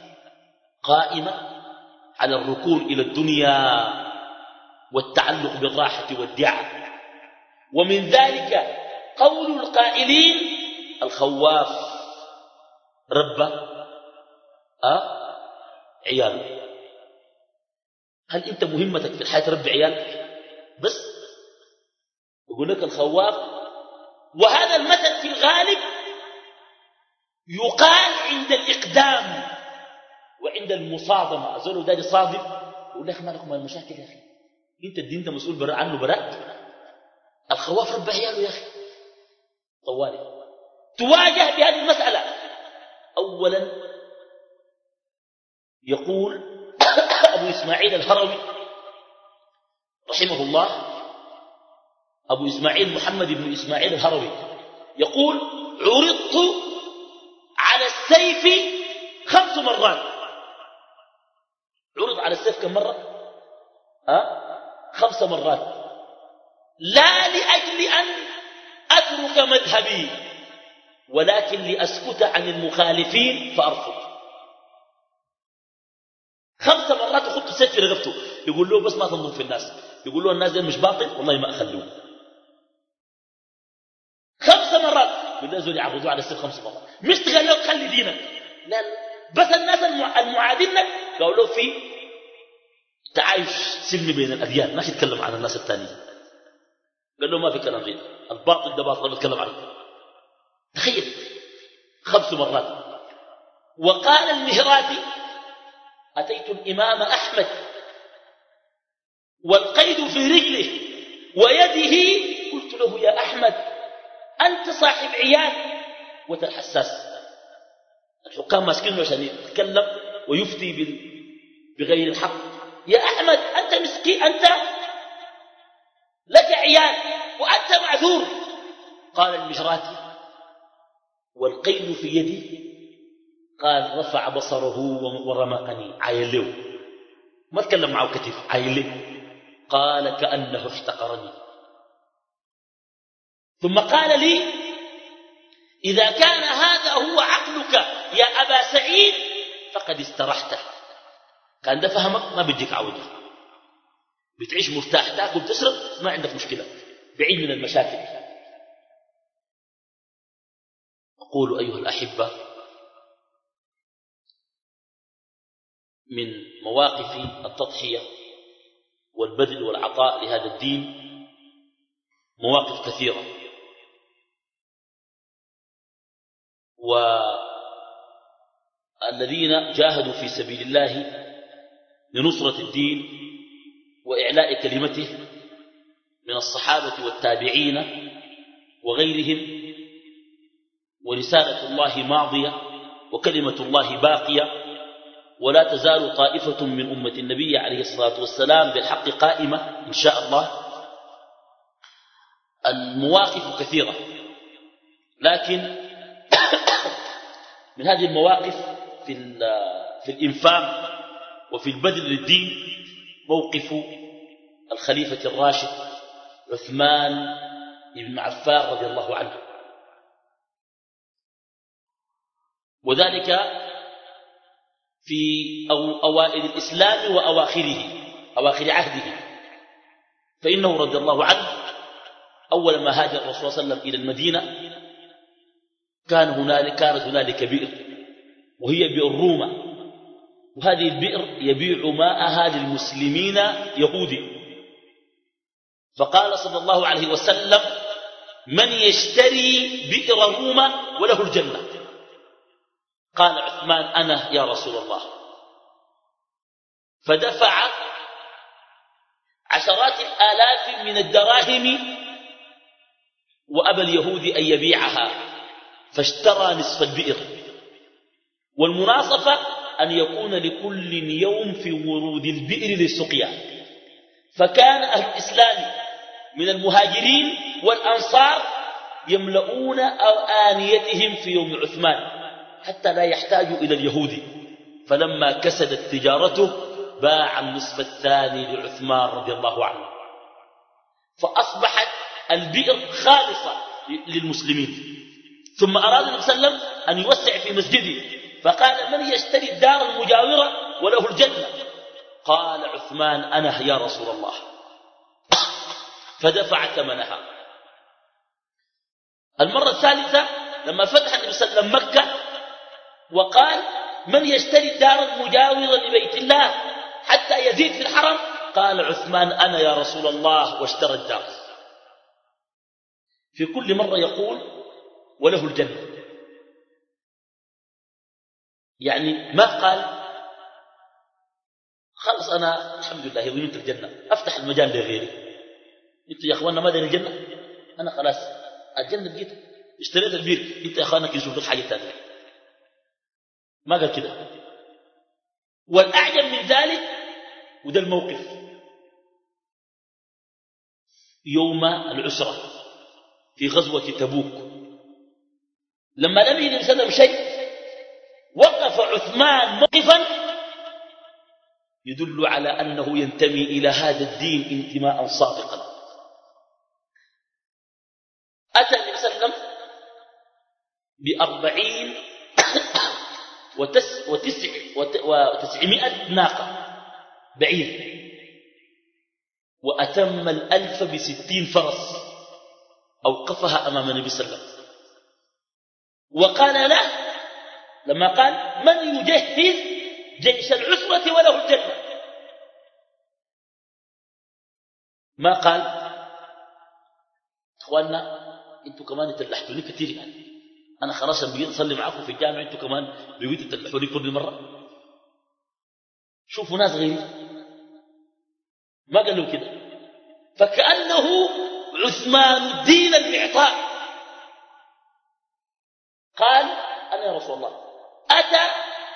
قائمة على الركون إلى الدنيا والتعلق بالراحة والدعاء. ومن ذلك قول القائلين: الخواف ربى أه؟ عياله. هل أنت مهمتك في الحياة تربي عيالك بس؟ يقول لك الخواف. وهذا المثل في الغالب يقال عند الإقدام وعند المصادمة. أزوله داري صادم يقول لك ما لكم المشاكل يا أخي، أنت الدين أنت مسؤول برا عنه براء. الخواف رب عياله يا أخي طوالي. تواجه بهذه المسألة. أولا يقول أبو إسماعيل الهروي رحمه الله، أبو إسماعيل محمد بن إسماعيل الهروي يقول: عرضت على السيف خمس مرات. عرض على السيف كم مرة؟ ها؟ خمس مرات، لا لأجل أن أترك مذهبي ولكن لأسكت عن المخالفين فأرفض. خمس مرات يخط السيف في رقبته، يقول له بس ما تنظر في الناس، يقول له الناس دي مش باطل والله ما أخلوه. خمس مرات يقول له زول يعرضوا على السيف خمس مرات، مش تقول له خلي دينك، لا لا، بس الناس المعادين لك قالوا له في تعايش سلمي بين الأديان، ما يتكلم عن الناس الثانيين. قال له ما في كلام غير الباطل ده باطل بتكلم عنه. تخيل خمس مرات. وقال المهراتي: أتيت الإمام أحمد والقيد في رجله ويده، قلت له: يا أحمد أنت صاحب عيال وتر حساس. الحكام ماسكينه عشان يتكلم ويفتي بغير الحق. يا أحمد أنت مسكين، أنت لك عيال وأنت معذور. قال المجراتي: والقيد في يدي؟ قال: رفع بصره ورمقني، عايل له، ما تكلم معه كثير، عايل له. قال: كأنه احتقرني. ثم قال لي: إذا كان هذا هو عقلك يا أبا سعيد فقد استرحت. كان ده فهمك ما بيجيك عودة، بتعيش مرتاح، تاكل تشرب ما عندك مشكلة، بعيد من المشاكل. أقول أيها الأحبة، من مواقف التضحية والبذل والعطاء لهذا الدين مواقف كثيرة، والذين جاهدوا في سبيل الله لنصرة الدين وإعلاء كلمته من الصحابة والتابعين وغيرهم، ورسالة الله ماضية وكلمة الله باقية، ولا تزال طائفة من أمة النبي عليه الصلاة والسلام بالحق قائمة إن شاء الله. المواقف كثيرة، لكن من هذه المواقف في, في الإنفاق وفي البذل للدين موقف الخليفة الراشد عثمان بن عفان رضي الله عنه، وذلك في أوائل الإسلام وأواخره، أواخر عهده. فإنه رضي الله عنه أول ما هاجر الرسول صلى الله عليه وسلم إلى المدينة كان هنالك كانت هنالك بئر، وهي بئر روما، وهذه البئر يبيع ماءها للمسلمين يهودي. فقال صلى الله عليه وسلم: من يشتري بئر روما وله الجنة؟ قال عثمان: أنا يا رسول الله. فدفع عشرات الآلاف من الدراهم وأبى اليهود أن يبيعها، فاشترى نصف البئر. والمناصفة أن يكون لكل يوم في ورود البئر للسقيا. فكان أهل الإسلام من المهاجرين والأنصار يملؤون آنيتهم في يوم عثمان حتى لا يحتاجوا إلى اليهود. فلما كسدت تجارته باع النصف الثاني لعثمان رضي الله عنه، فأصبحت البئر خالصة للمسلمين. ثم أراد النبي صلى الله عليه وسلم أن يوسع في مسجده، فقال: من يشتري الدار المجاورة وله الجنة؟ قال عثمان: أنا يا رسول الله. فدفع ثمنها. المرة الثالثة لما فتح النبي صلى الله عليه وسلم مكة وقال: من يشتري الدار المجاورة لبيت الله حتى يزيد في الحرم؟ قال عثمان: أنا يا رسول الله، واشترى الدار. في كل مرة يقول: وله الجنة، يعني ما قال خلص أنا الحمد لله ضمنت الجنة أفتح المجال لغيري. أنت يا أخوانا ما دين الجنة؟ أنا خلاص الجنة بجيت اشتريت البير، أنت يا أخوانا كي نشوف لك حاجة تانية. ما قال كده، والأعجب من ذلك وده الموقف يوم العسرة في غزوة تبوك، لما لم يجد وسلم شيء وقف عثمان موقفا يدل على أنه ينتمي إلى هذا الدين انتماء صادقا. أتى النبي صلى الله عليه وسلم بأربعين وتس وتسع وتسعمائة ناقة بعير، وأتم الألف بستين فرس أوقفها أمام النبي صلى الله عليه وسلم، وقال له لما قال من يجهز جيش العسرة وله الجنة، ما قال اخواننا انتوا كمان تلحتوني كثير، يعني انا خلاص بقيت اصلي معاكم في الجامع انتوا كمان بقيتوا تلحوني كل مره، شوفوا ناس غيري، ما قال له كده. فكأنه عثمان الدين الإعطاء قال أنا يا رسول الله أتى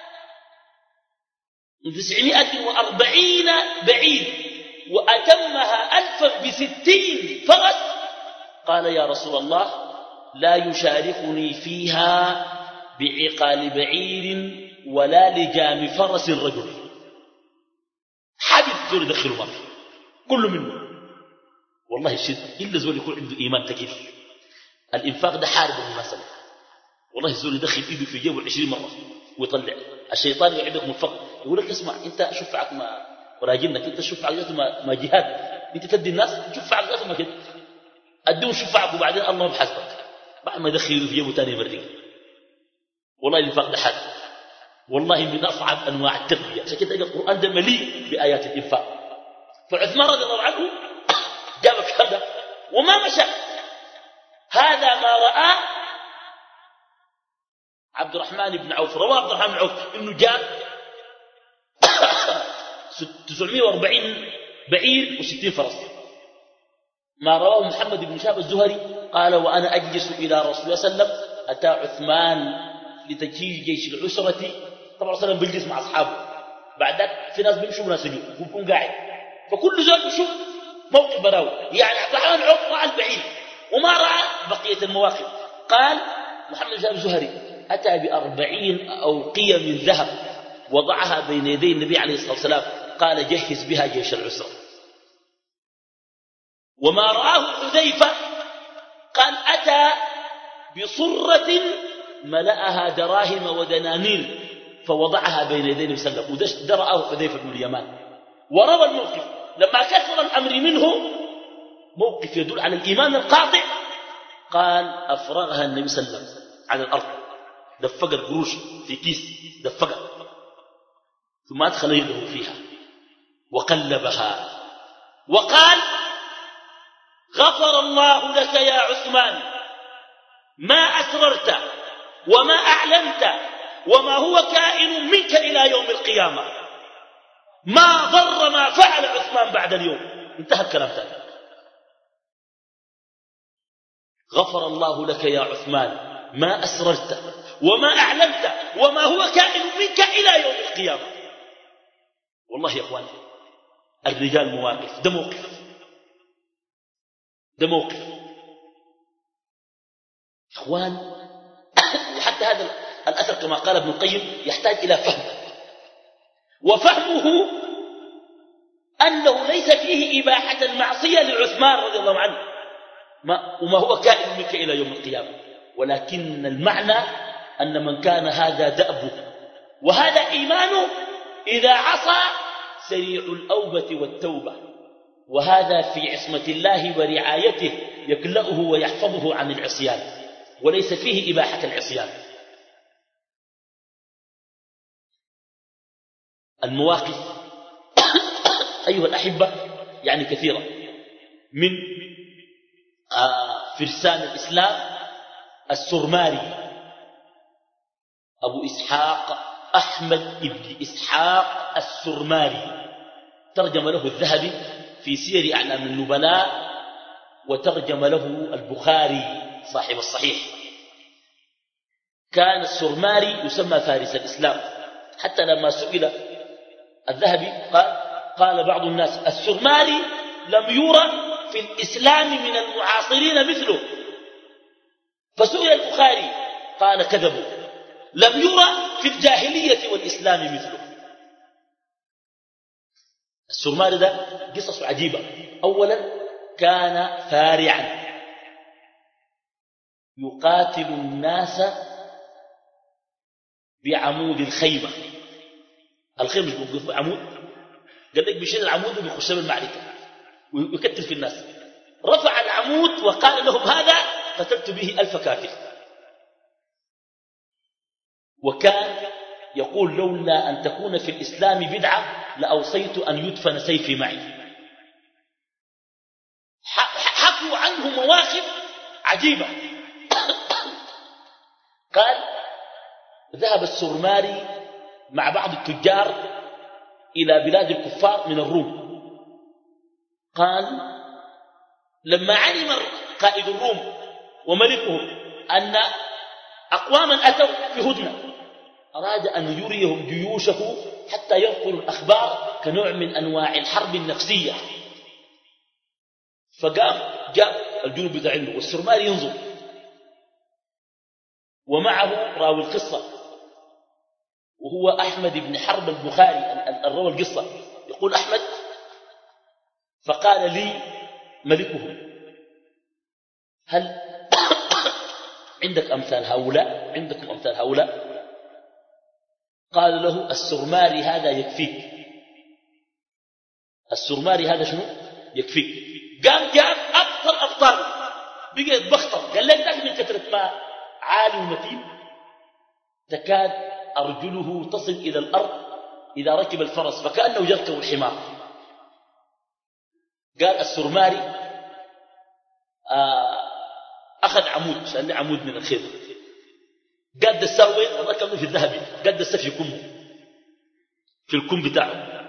تسعمائة وأربعين بعيد وأتمها ألفا بستين فرس، قال يا رسول الله لا يشاركني فيها بعقال بعير ولا لجام فرس رجل، حابب زول يدخلوا مر كله منه والله الشد إلا زول يكون عنده إيمان تكيف. الإنفاق ده حارب المناسبة، والله الزول يدخل إيده في جيبه عشرين مرة ويطلع. الشيطان يعدك من فقر يقول لك اسمع انت شفعك ما وراجلنك، انت شفعك ذاته ما, ما جهاد، انت تدي الناس شفعك ذاته ما كده، اديهم شفعك وبعدين الله بحسبك بعد ما يدخل في جيبه ثاني مرة. والله الانفاق ده حد والله من اصعب انواع التربيه، عشان كده القران ده مليء بايات الانفاق. فعثمان رضي الله عنه جاب الكلام ده وما مشى، هذا ما رأى عبد الرحمن بن عوف، رواه عبد الرحمن بن عوف انه جاء تسعمائة وأربعين بعير وستين فرس. ما رواه محمد بن شهاب الزهري قال وانا اجلس الى رسول الله صلى الله عليه وسلم اتى عثمان لتجهيز جيش العسرة، طبعا صلى الله عليه وسلم بيجلس مع اصحابه، بعد ذلك في ناس بيمشوا وناس يجوا ويكون قاعد، فكل زول بيشوف موقف براوي، يعني عبد الرحمن بن عوف راى البعير وما راى بقيه المواقف. قال محمد بن شهاب الزهري أتى بأربعين أوقية من ذهب وضعها بين يدي النبي عليه الصلاة والسلام، قال جهز بها جيش العسرة. وما رآه حذيفة قال أتى بصرة ملأها دراهم ودنانير فوضعها بين يدي النبي صلى الله عليه وسلم، وده رآه حذيفة بن اليمان. وروى الموقف لما كثر الأمر منه موقف يدل على الإيمان القاطع، قال أفرغها النبي صلى الله عليه وسلم على الأرض، دفق القروش في كيس دفقها ثم أدخل يده فيها وقلبها وقال غفر الله لك يا عثمان ما أسررت وما أعلنت وما هو كائن منك إلى يوم القيامة، ما ضر ما فعل عثمان بعد اليوم. انتهى الكلام ثاني. غفر الله لك يا عثمان ما أسررت وما أعلمت وما هو كائن منك إلى يوم القيامة. والله يا أخوان الرجال مواقف، ده موقف ده موقف إخوان. وحتى هذا الأثر كما قال ابن القيم يحتاج إلى فهم، وفهمه أنه ليس فيه إباحة المعصية لعثمان رضي الله عنه ما وما هو كائن منك إلى يوم القيامة، ولكن المعنى أن من كان هذا دأبه وهذا إيمانه إذا عصى سريع الأوبة والتوبة، وهذا في عصمة الله ورعايته يكلأه ويحفظه عن العصيان، وليس فيه إباحة العصيان. المواقف أيها الأحبة يعني كثيرة، من فرسان الإسلام السرماري أبو إسحاق أحمد بن إسحاق السرماري، ترجم له الذهبي في سير أعلام النبلاء، وترجم له البخاري صاحب الصحيح. كان السرماري يسمى فارس الإسلام، حتى لما سئل الذهبي قال قال بعض الناس السرماري لم يرى في الإسلام من المعاصرين مثله. فسئل البخاري قال كذبوا، لم يرى في الجاهلية والإسلام مثله. السرماري ده قصص عجيبة. أولا كان فارعا يقاتل الناس بعمود الخيمة. الخيمة مش بيوقف عمود، قال لك بيشيل العمود وبيخش بالمعركة ويكتل في الناس. رفع العمود وقال لهم هذا قتلت به ألف كافر. وكان يقول لولا أن تكون في الإسلام بدعة لأوصيت أن يدفن سيفي معي. حكوا عنه مواقف عجيبة. قال ذهب السرماري مع بعض التجار إلى بلاد الكفار من الروم. قال لما علم قائد الروم وملكهم أن أقواما أتوا في هدنة أراد أن يريهم جيوشه حتى ينقلوا الأخبار كنوع من أنواع الحرب النفسية. فقام جاب الجنوب بتاع عنده والسرماري ينظر ومعه راوي القصة وهو أحمد بن حرب البخاري الروى القصة. يقول أحمد فقال لي ملكهم هل عندك أمثال هؤلاء عندكم أمثال هؤلاء؟ قال له السرماري هذا يكفيك. السرماري هذا شنو يكفيك. قام جاب أبطل أبطال بقى يتبخطر. قال لك ذاك من كثرة ما عالي ومتين تكاد أرجله تصل إلى الأرض إذا ركب الفرس فكأنه يركب الحمار. قال السرماري آه أخذ عمود شال لي عمود من الخيل قد السوي ركبه في الذهبي قد السف في كمه في الكم بتاعه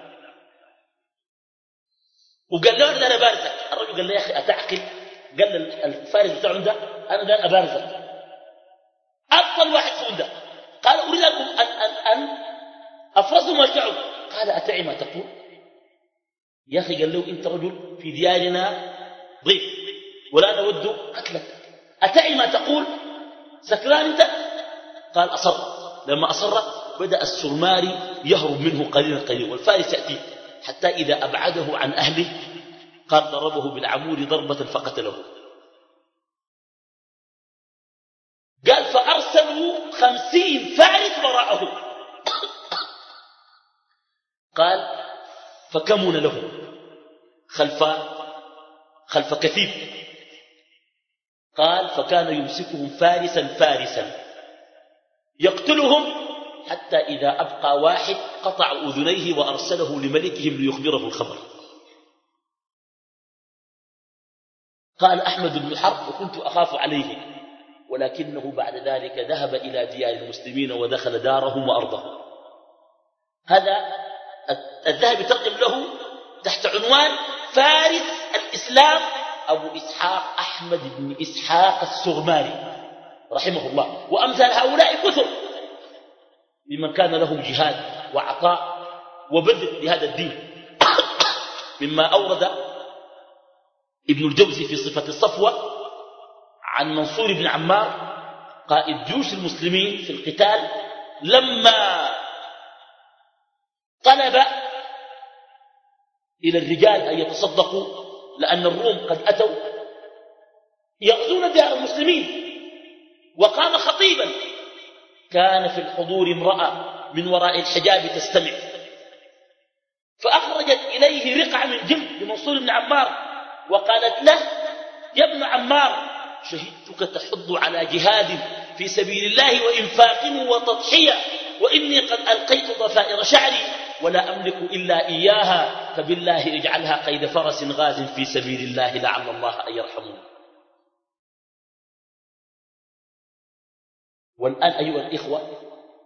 وقال له أنا بارزك. الرجل قال له يا أخي أتعقل؟ قال الفارس بتاعه ده أنا ده أبارزك أفضل واحد فون ده. قال أريد أن, أن, أن أفرزهم وارجعوا. قال أتعي ما تقول يا أخي؟ قال له أنت رجل في ديارنا ضيف ولا نود قتلك. أتعي ما تقول؟ سكران أنت؟ قال أصر. لما أصر بدأ السرماري يهرب منه قليلا قليلا والفارس يأتي حتى إذا أبعده عن أهله قال ضربه بالعمود ضربة فقتله. قال فأرسلوا خمسين فارس وراءه. قال فكمن له خلف خلف كثيب. قال فكان يمسكهم فارسا فارسا يقتلهم حتى إذا أبقى واحد قطع أذنيه وأرسله لملكهم ليخبره الخبر. قال أحمد بن حرب وكنت أخاف عليه ولكنه بعد ذلك ذهب إلى ديار المسلمين ودخل دارهم وأرضهم. هذا الذهبي ترجم له تحت عنوان فارس الإسلام أبو إسحاق أحمد بن إسحاق السرماري رحمه الله. وأمثال هؤلاء كثر لمن كان لهم جهاد وعطاء وبذل لهذا الدين. مما أورد ابن الجوزي في صفة الصفوة عن منصور بن عمار قائد جيوش المسلمين في القتال لما طلب إلى الرجال أن يتصدقوا لأن الروم قد أتوا يغزون ديار المسلمين وقام خطيبا. كان في الحضور امرأة من وراء الحجاب تستمع فأخرجت إليه رقعة من جلد لمنصور بن عمار وقالت له يا ابن عمار شهدتك تحض على جهاد في سبيل الله وإنفاق وتضحية وإني قد ألقيت ضفائر شعري ولا أملك إلا إياها فبالله اجعلها قيد فرس غاز في سبيل الله لعل الله أن يرحمه. والآن أيها الإخوة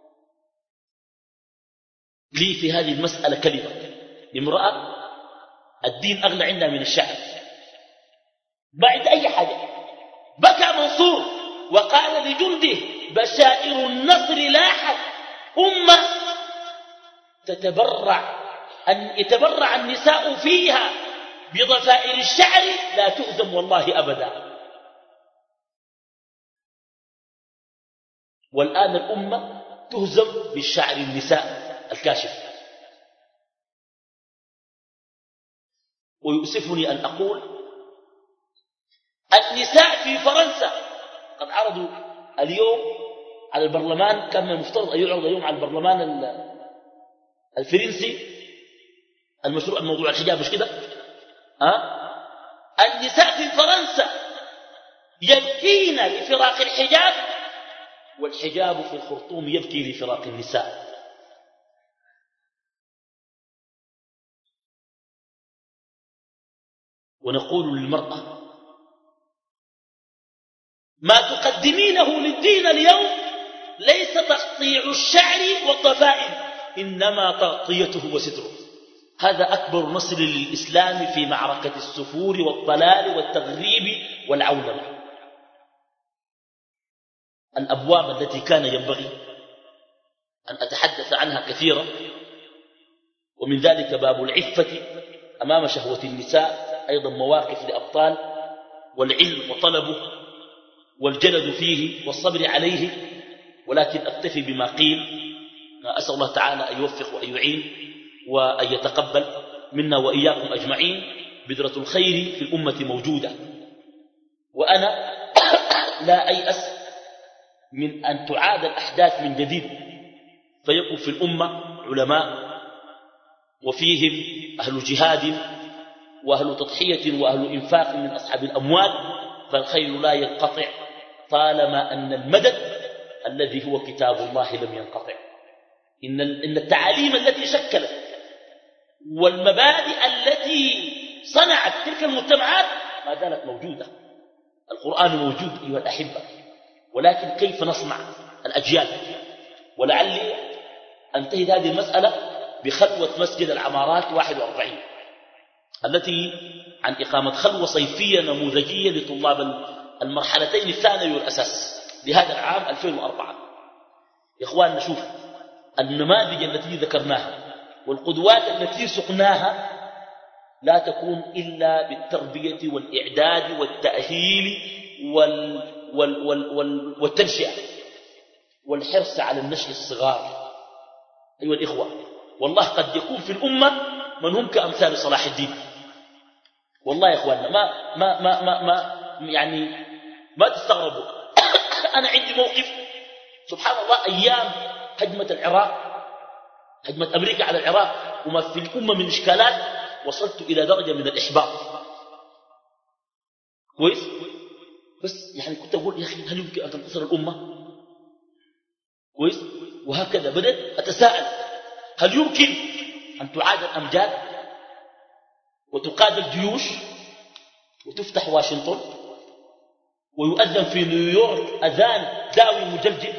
لي في هذه المسألة كلمة. امرأة الدين أغلى عندها من الشعر بعد أي حاجة. بكى منصور وقال لجنده بشائر النصر لاحت أمة تتبرع أن يتبرع النساء فيها بضفائر الشعر لا تهزم والله أبدا. والآن الأمة تهزم بالشعر النساء الكاشف. ويؤسفني أن أقول النساء في فرنسا قد عرضوا اليوم على البرلمان، كان من المفترض أن يعرض اليوم على البرلمان الفرنسي المشروع الموضوع الحجاب، مش كده؟ أه؟ النساء في فرنسا يبكين لفراق الحجاب، والحجاب في الخرطوم يبكي لفراق النساء. ونقول للمرأة ما تقدمينه للدين اليوم ليس تقطيع الشعر والضفائر، إنما تغطيته وستره. هذا أكبر نصر للإسلام في معركة السفور والضلال والتغريب والعولمة. الأبواب التي كان ينبغي أن أتحدث عنها كثيرا، ومن ذلك باب العفة أمام شهوة النساء، أيضا مواقف لأبطال، والعلم وطلبه والجلد فيه والصبر عليه. ولكن أكتفي بما قيل، أسأل الله تعالى أن يوفق وأن يعين وأن يتقبل منا وإياكم أجمعين. بذرة الخير في الأمة موجودة، وأنا لا أيأس من أن تعاد الأحداث من جديد، فيكون في الأمة علماء وفيهم أهل جهاد وأهل تضحية وأهل إنفاق من أصحاب الأموال، فالخير لا ينقطع طالما أن المدد الذي هو كتاب الله لم ينقطع. إن إن التعاليم التي شكلت والمبادئ التي صنعت تلك المجتمعات ما زالت موجودة. القرآن موجود أيها الأحبة، ولكن كيف نصنع الأجيال؟ ولعلي أنتهي هذه المسألة بخلوة مسجد العمارات واحد وأربعين التي عن إقامة خلوة صيفية نموذجية لطلاب المرحلتين الثانوي والأساس لهذا العام ألفين وأربعة. يا إخوان نشوف النماذج التي ذكرناها والقدوات التي سقناها لا تكون إلا بالتربية والإعداد والتأهيل وال وال وال وال والتنشئة والحرص على النشء الصغار. أيها الإخوة، والله قد يكون في الأمة من هم كأمثال صلاح الدين. والله يا إخواننا ما ما ما ما, ما يعني ما تستغربوا. أنا عندي موقف سبحان الله، أيام هجمة العراق، هجمة أمريكا على العراق، وما في الأمة من إشكالات، وصلت إلى درجة من الإحباط. كويس؟ بس يعني كنت أقول يا أخي هل يمكن أن تنتصر الأمة؟ كويس؟ وهكذا بدأت أتساءل هل يمكن أن تعاد الأمجاد وتقاد الجيوش وتفتح واشنطن ويؤذن في نيويورك أذان داوي مجلجل،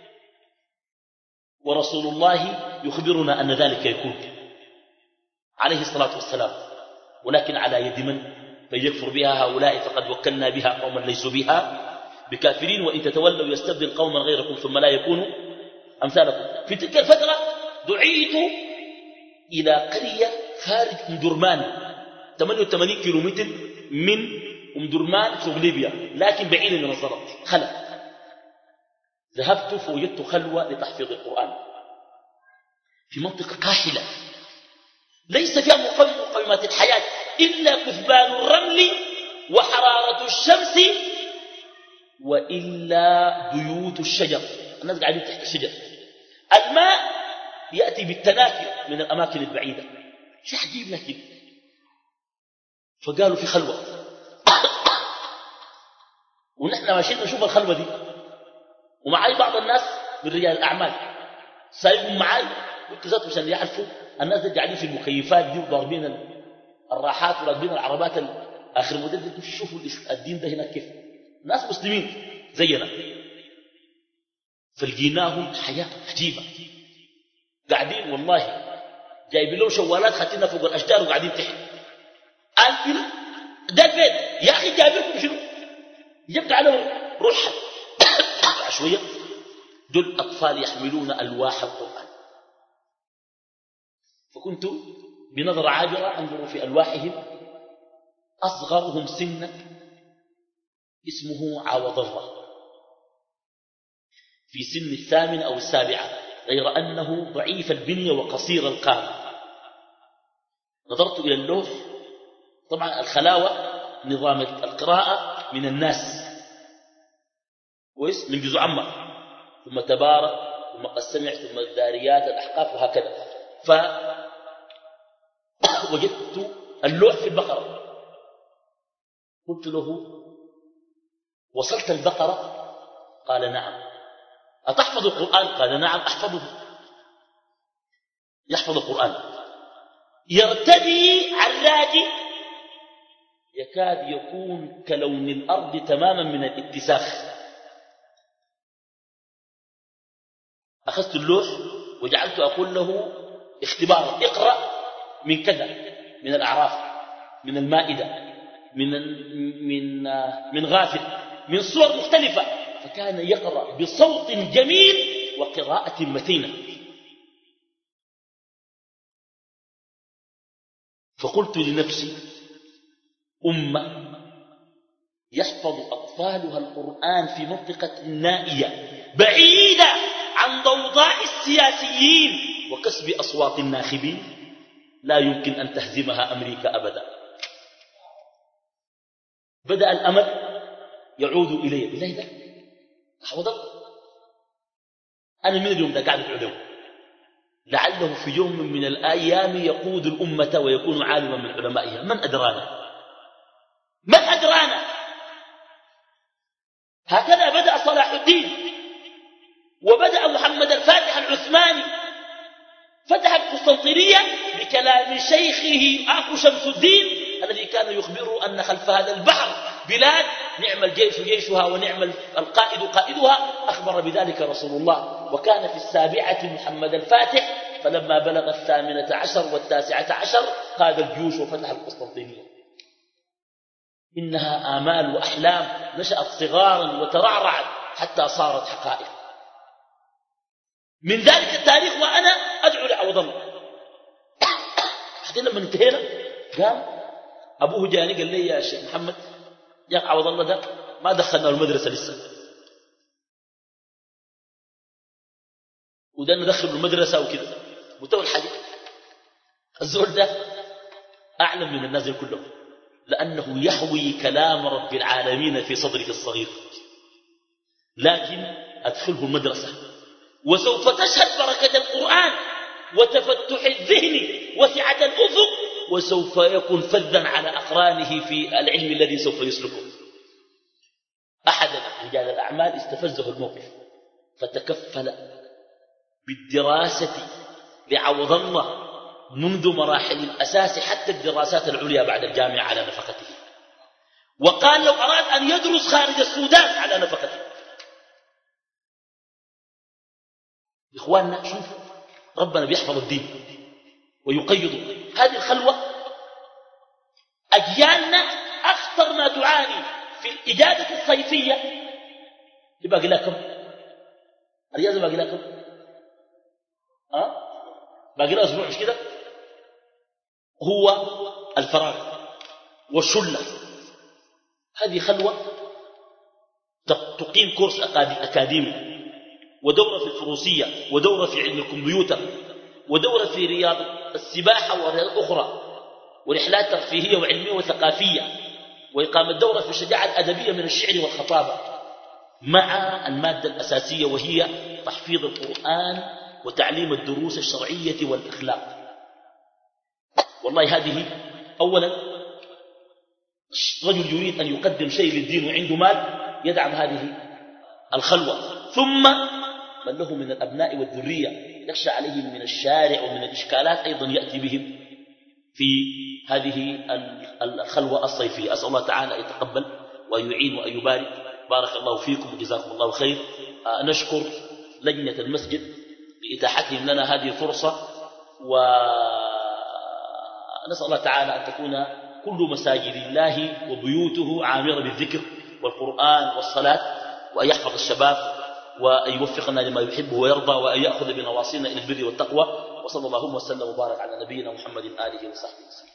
ورسول الله يخبرنا أن ذلك يكون عليه الصلاة والسلام. ولكن على يد من؟ من يكفر بها هؤلاء فقد وكلنا بها قوما ليسوا بها بكافرين، وإن تتولوا يستبدل قوما غيركم ثم لا يكونوا أمثالكم. في تلك الفترة دعيت إلى قرية خارج أم درمان ثمانية وثمانين كيلومتر من أم درمان سوق ليبيا، لكن بعيدا من الضرب خلق. ذهبت فوجدت خلوة لتحفيظ القرآن في منطقة كاحلة ليس فيها مقومات الحياة إلا كثبان الرمل وحرارة الشمس وإلا بيوت الشجر، الناس قاعدين تحت الشجر. الماء يأتي بالتناكر من الأماكن البعيدة، شيء عجيب. لكن فقالوا في خلوة ونحن ماشيين نشوف الخلوة دي، ومعي بعض الناس من رجال الأعمال سايبهم معي، قلت ذاته عشان يعرفوا الناس اللي قاعدين في المكيفات دي وضاربين الراحات وراكبين العربات آخر مدة دي، شوفوا الدين ده هناك كيف، ناس مسلمين زينا. فلقيناهم حياة عجيبة، قاعدين والله جايبين لهم شوالات خاتينها فوق الأشجار وقاعدين تحت. قال ده البيت يا أخي جايبينكم شنو؟ يبقى على روح شوية. دول أطفال يحملون ألواح القرآن. فكنت بنظرة عابرة انظروا في ألواحهم أصغرهم سنا اسمه عوض الله في سن الثامن أو السابعة، غير أنه ضعيف البنية وقصير القامة. نظرت إلى اللوح، طبعا الخلاوة نظام القراءة من الناس كويس، من جزء عمة ثم تبارك ثم قد سمع ثم الذاريات الأحقاف وهكذا. فوجدت اللوح في البقرة، قلت له وصلت البقرة؟ قال نعم. أتحفظ القرآن؟ قال نعم أحفظه. يحفظ القرآن، يرتدي عراجي يكاد يكون كلون الأرض تماما من الاتساخ. أخذت اللوح وجعلت أقول له اختبارا، اقرأ من كذا، من الأعراف، من المائدة، من من من غافر، من صور مختلفة. فكان يقرأ بصوت جميل وقراءة متينة. فقلت لنفسي أمة يحفظ أطفالها القرآن في منطقة نائية بعيدة عن ضوضاء السياسيين وكسب أصوات الناخبين، لا يمكن أن تهزمها أمريكا أبدا. بدأ الأمل يعود إلي. بالله ده أحفظ أنا من اليوم ده قاعد أدعو لعله في يوم من الأيام يقود الأمة ويكون عالما من علمائها. من أدرانا؟ من أدرانا؟ هكذا بدأ صلاح الدين، وبدأ محمد الفاتح العثماني، فتح القسطنطينية بكلام شيخه آكو شمس الدين الذي كان يخبره أن خلف هذا البحر بلاد نعم الجيش جيشها ونعم القائد قائدها. أخبر بذلك رسول الله. وكان في السابعة محمد الفاتح، فلما بلغ الثامنة عشر والتاسعة عشر قاد الجيوش وفتح القسطنطينية. إنها آمال وأحلام نشأت صغارا وترعرعت حتى صارت حقائق. من ذلك التاريخ وأنا أدعو لعوض الله. حتى لما انتهينا قام أبوه جاني قال لي يا شيخ محمد يا عوض الله ده ما دخلنا المدرسة لسه، وده ندخل المدرسة وكذا. متول حاجة الزول ده أعلم من الناس كلهم، لأنه يحوي كلام رب العالمين في صدرك الصغير. لكن أدخله المدرسة وسوف تشهد بركة القرآن وتفتح الذهن وسعة الأفق، وسوف يكون فذا على أقرانه في العلم الذي سوف يسلكه. أحد رجال الأعمال استفزه الموقف فتكفل بالدراسة لعوض الله منذ مراحل الأساس حتى الدراسات العليا بعد الجامعة على نفقته، وقال لو أراد أن يدرس خارج السودان على نفقته. إخواننا شوفوا ربنا بيحفظ الدين ويقيده. هذه الخلوة أجيالنا أخطر ما تعاني في الإجازة الصيفية. باقي لكم الإجازة باقي لكم أه؟ باقي لها أسبوع مش كده؟ هو الفراغ والشلة. هذه خلوة تقيم كورس أكاديمي ودورة في الفروسية ودورة في علم الكمبيوتر ودورة في رياضة السباحة ورياضة أخرى ورحلات ترفيهية وعلمية وثقافية وإقامة دورة في الشجاعة الأدبية من الشعر والخطابة، مع المادة الأساسية وهي تحفيظ القرآن وتعليم الدروس الشرعية والأخلاق. والله هذه أولا رجل يريد أن يقدم شيء للدين وعنده مال يدعم هذه الخلوة. ثم من له من الأبناء والذرية يخشى عليهم من الشارع ومن الإشكالات أيضا يأتي بهم في هذه الخلوة الصيفية. أسأل الله تعالى أن يتقبل وأن يعين وأن يبارك. بارك الله فيكم وجزاكم الله خير. نشكر لجنة المسجد لإتاحتهم لنا هذه الفرصة، ونسأل الله تعالى أن تكون كل مساجد الله وبيوته عامرة بالذكر والقرآن والصلاة، وأن يحفظ الشباب وأن يوفقنا لما يحبه ويرضى، وأن يأخذ بنواصينا إلى البر والتقوى. وصلى الله وسلم وبارك على نبينا محمد آله وصحبه وسلم.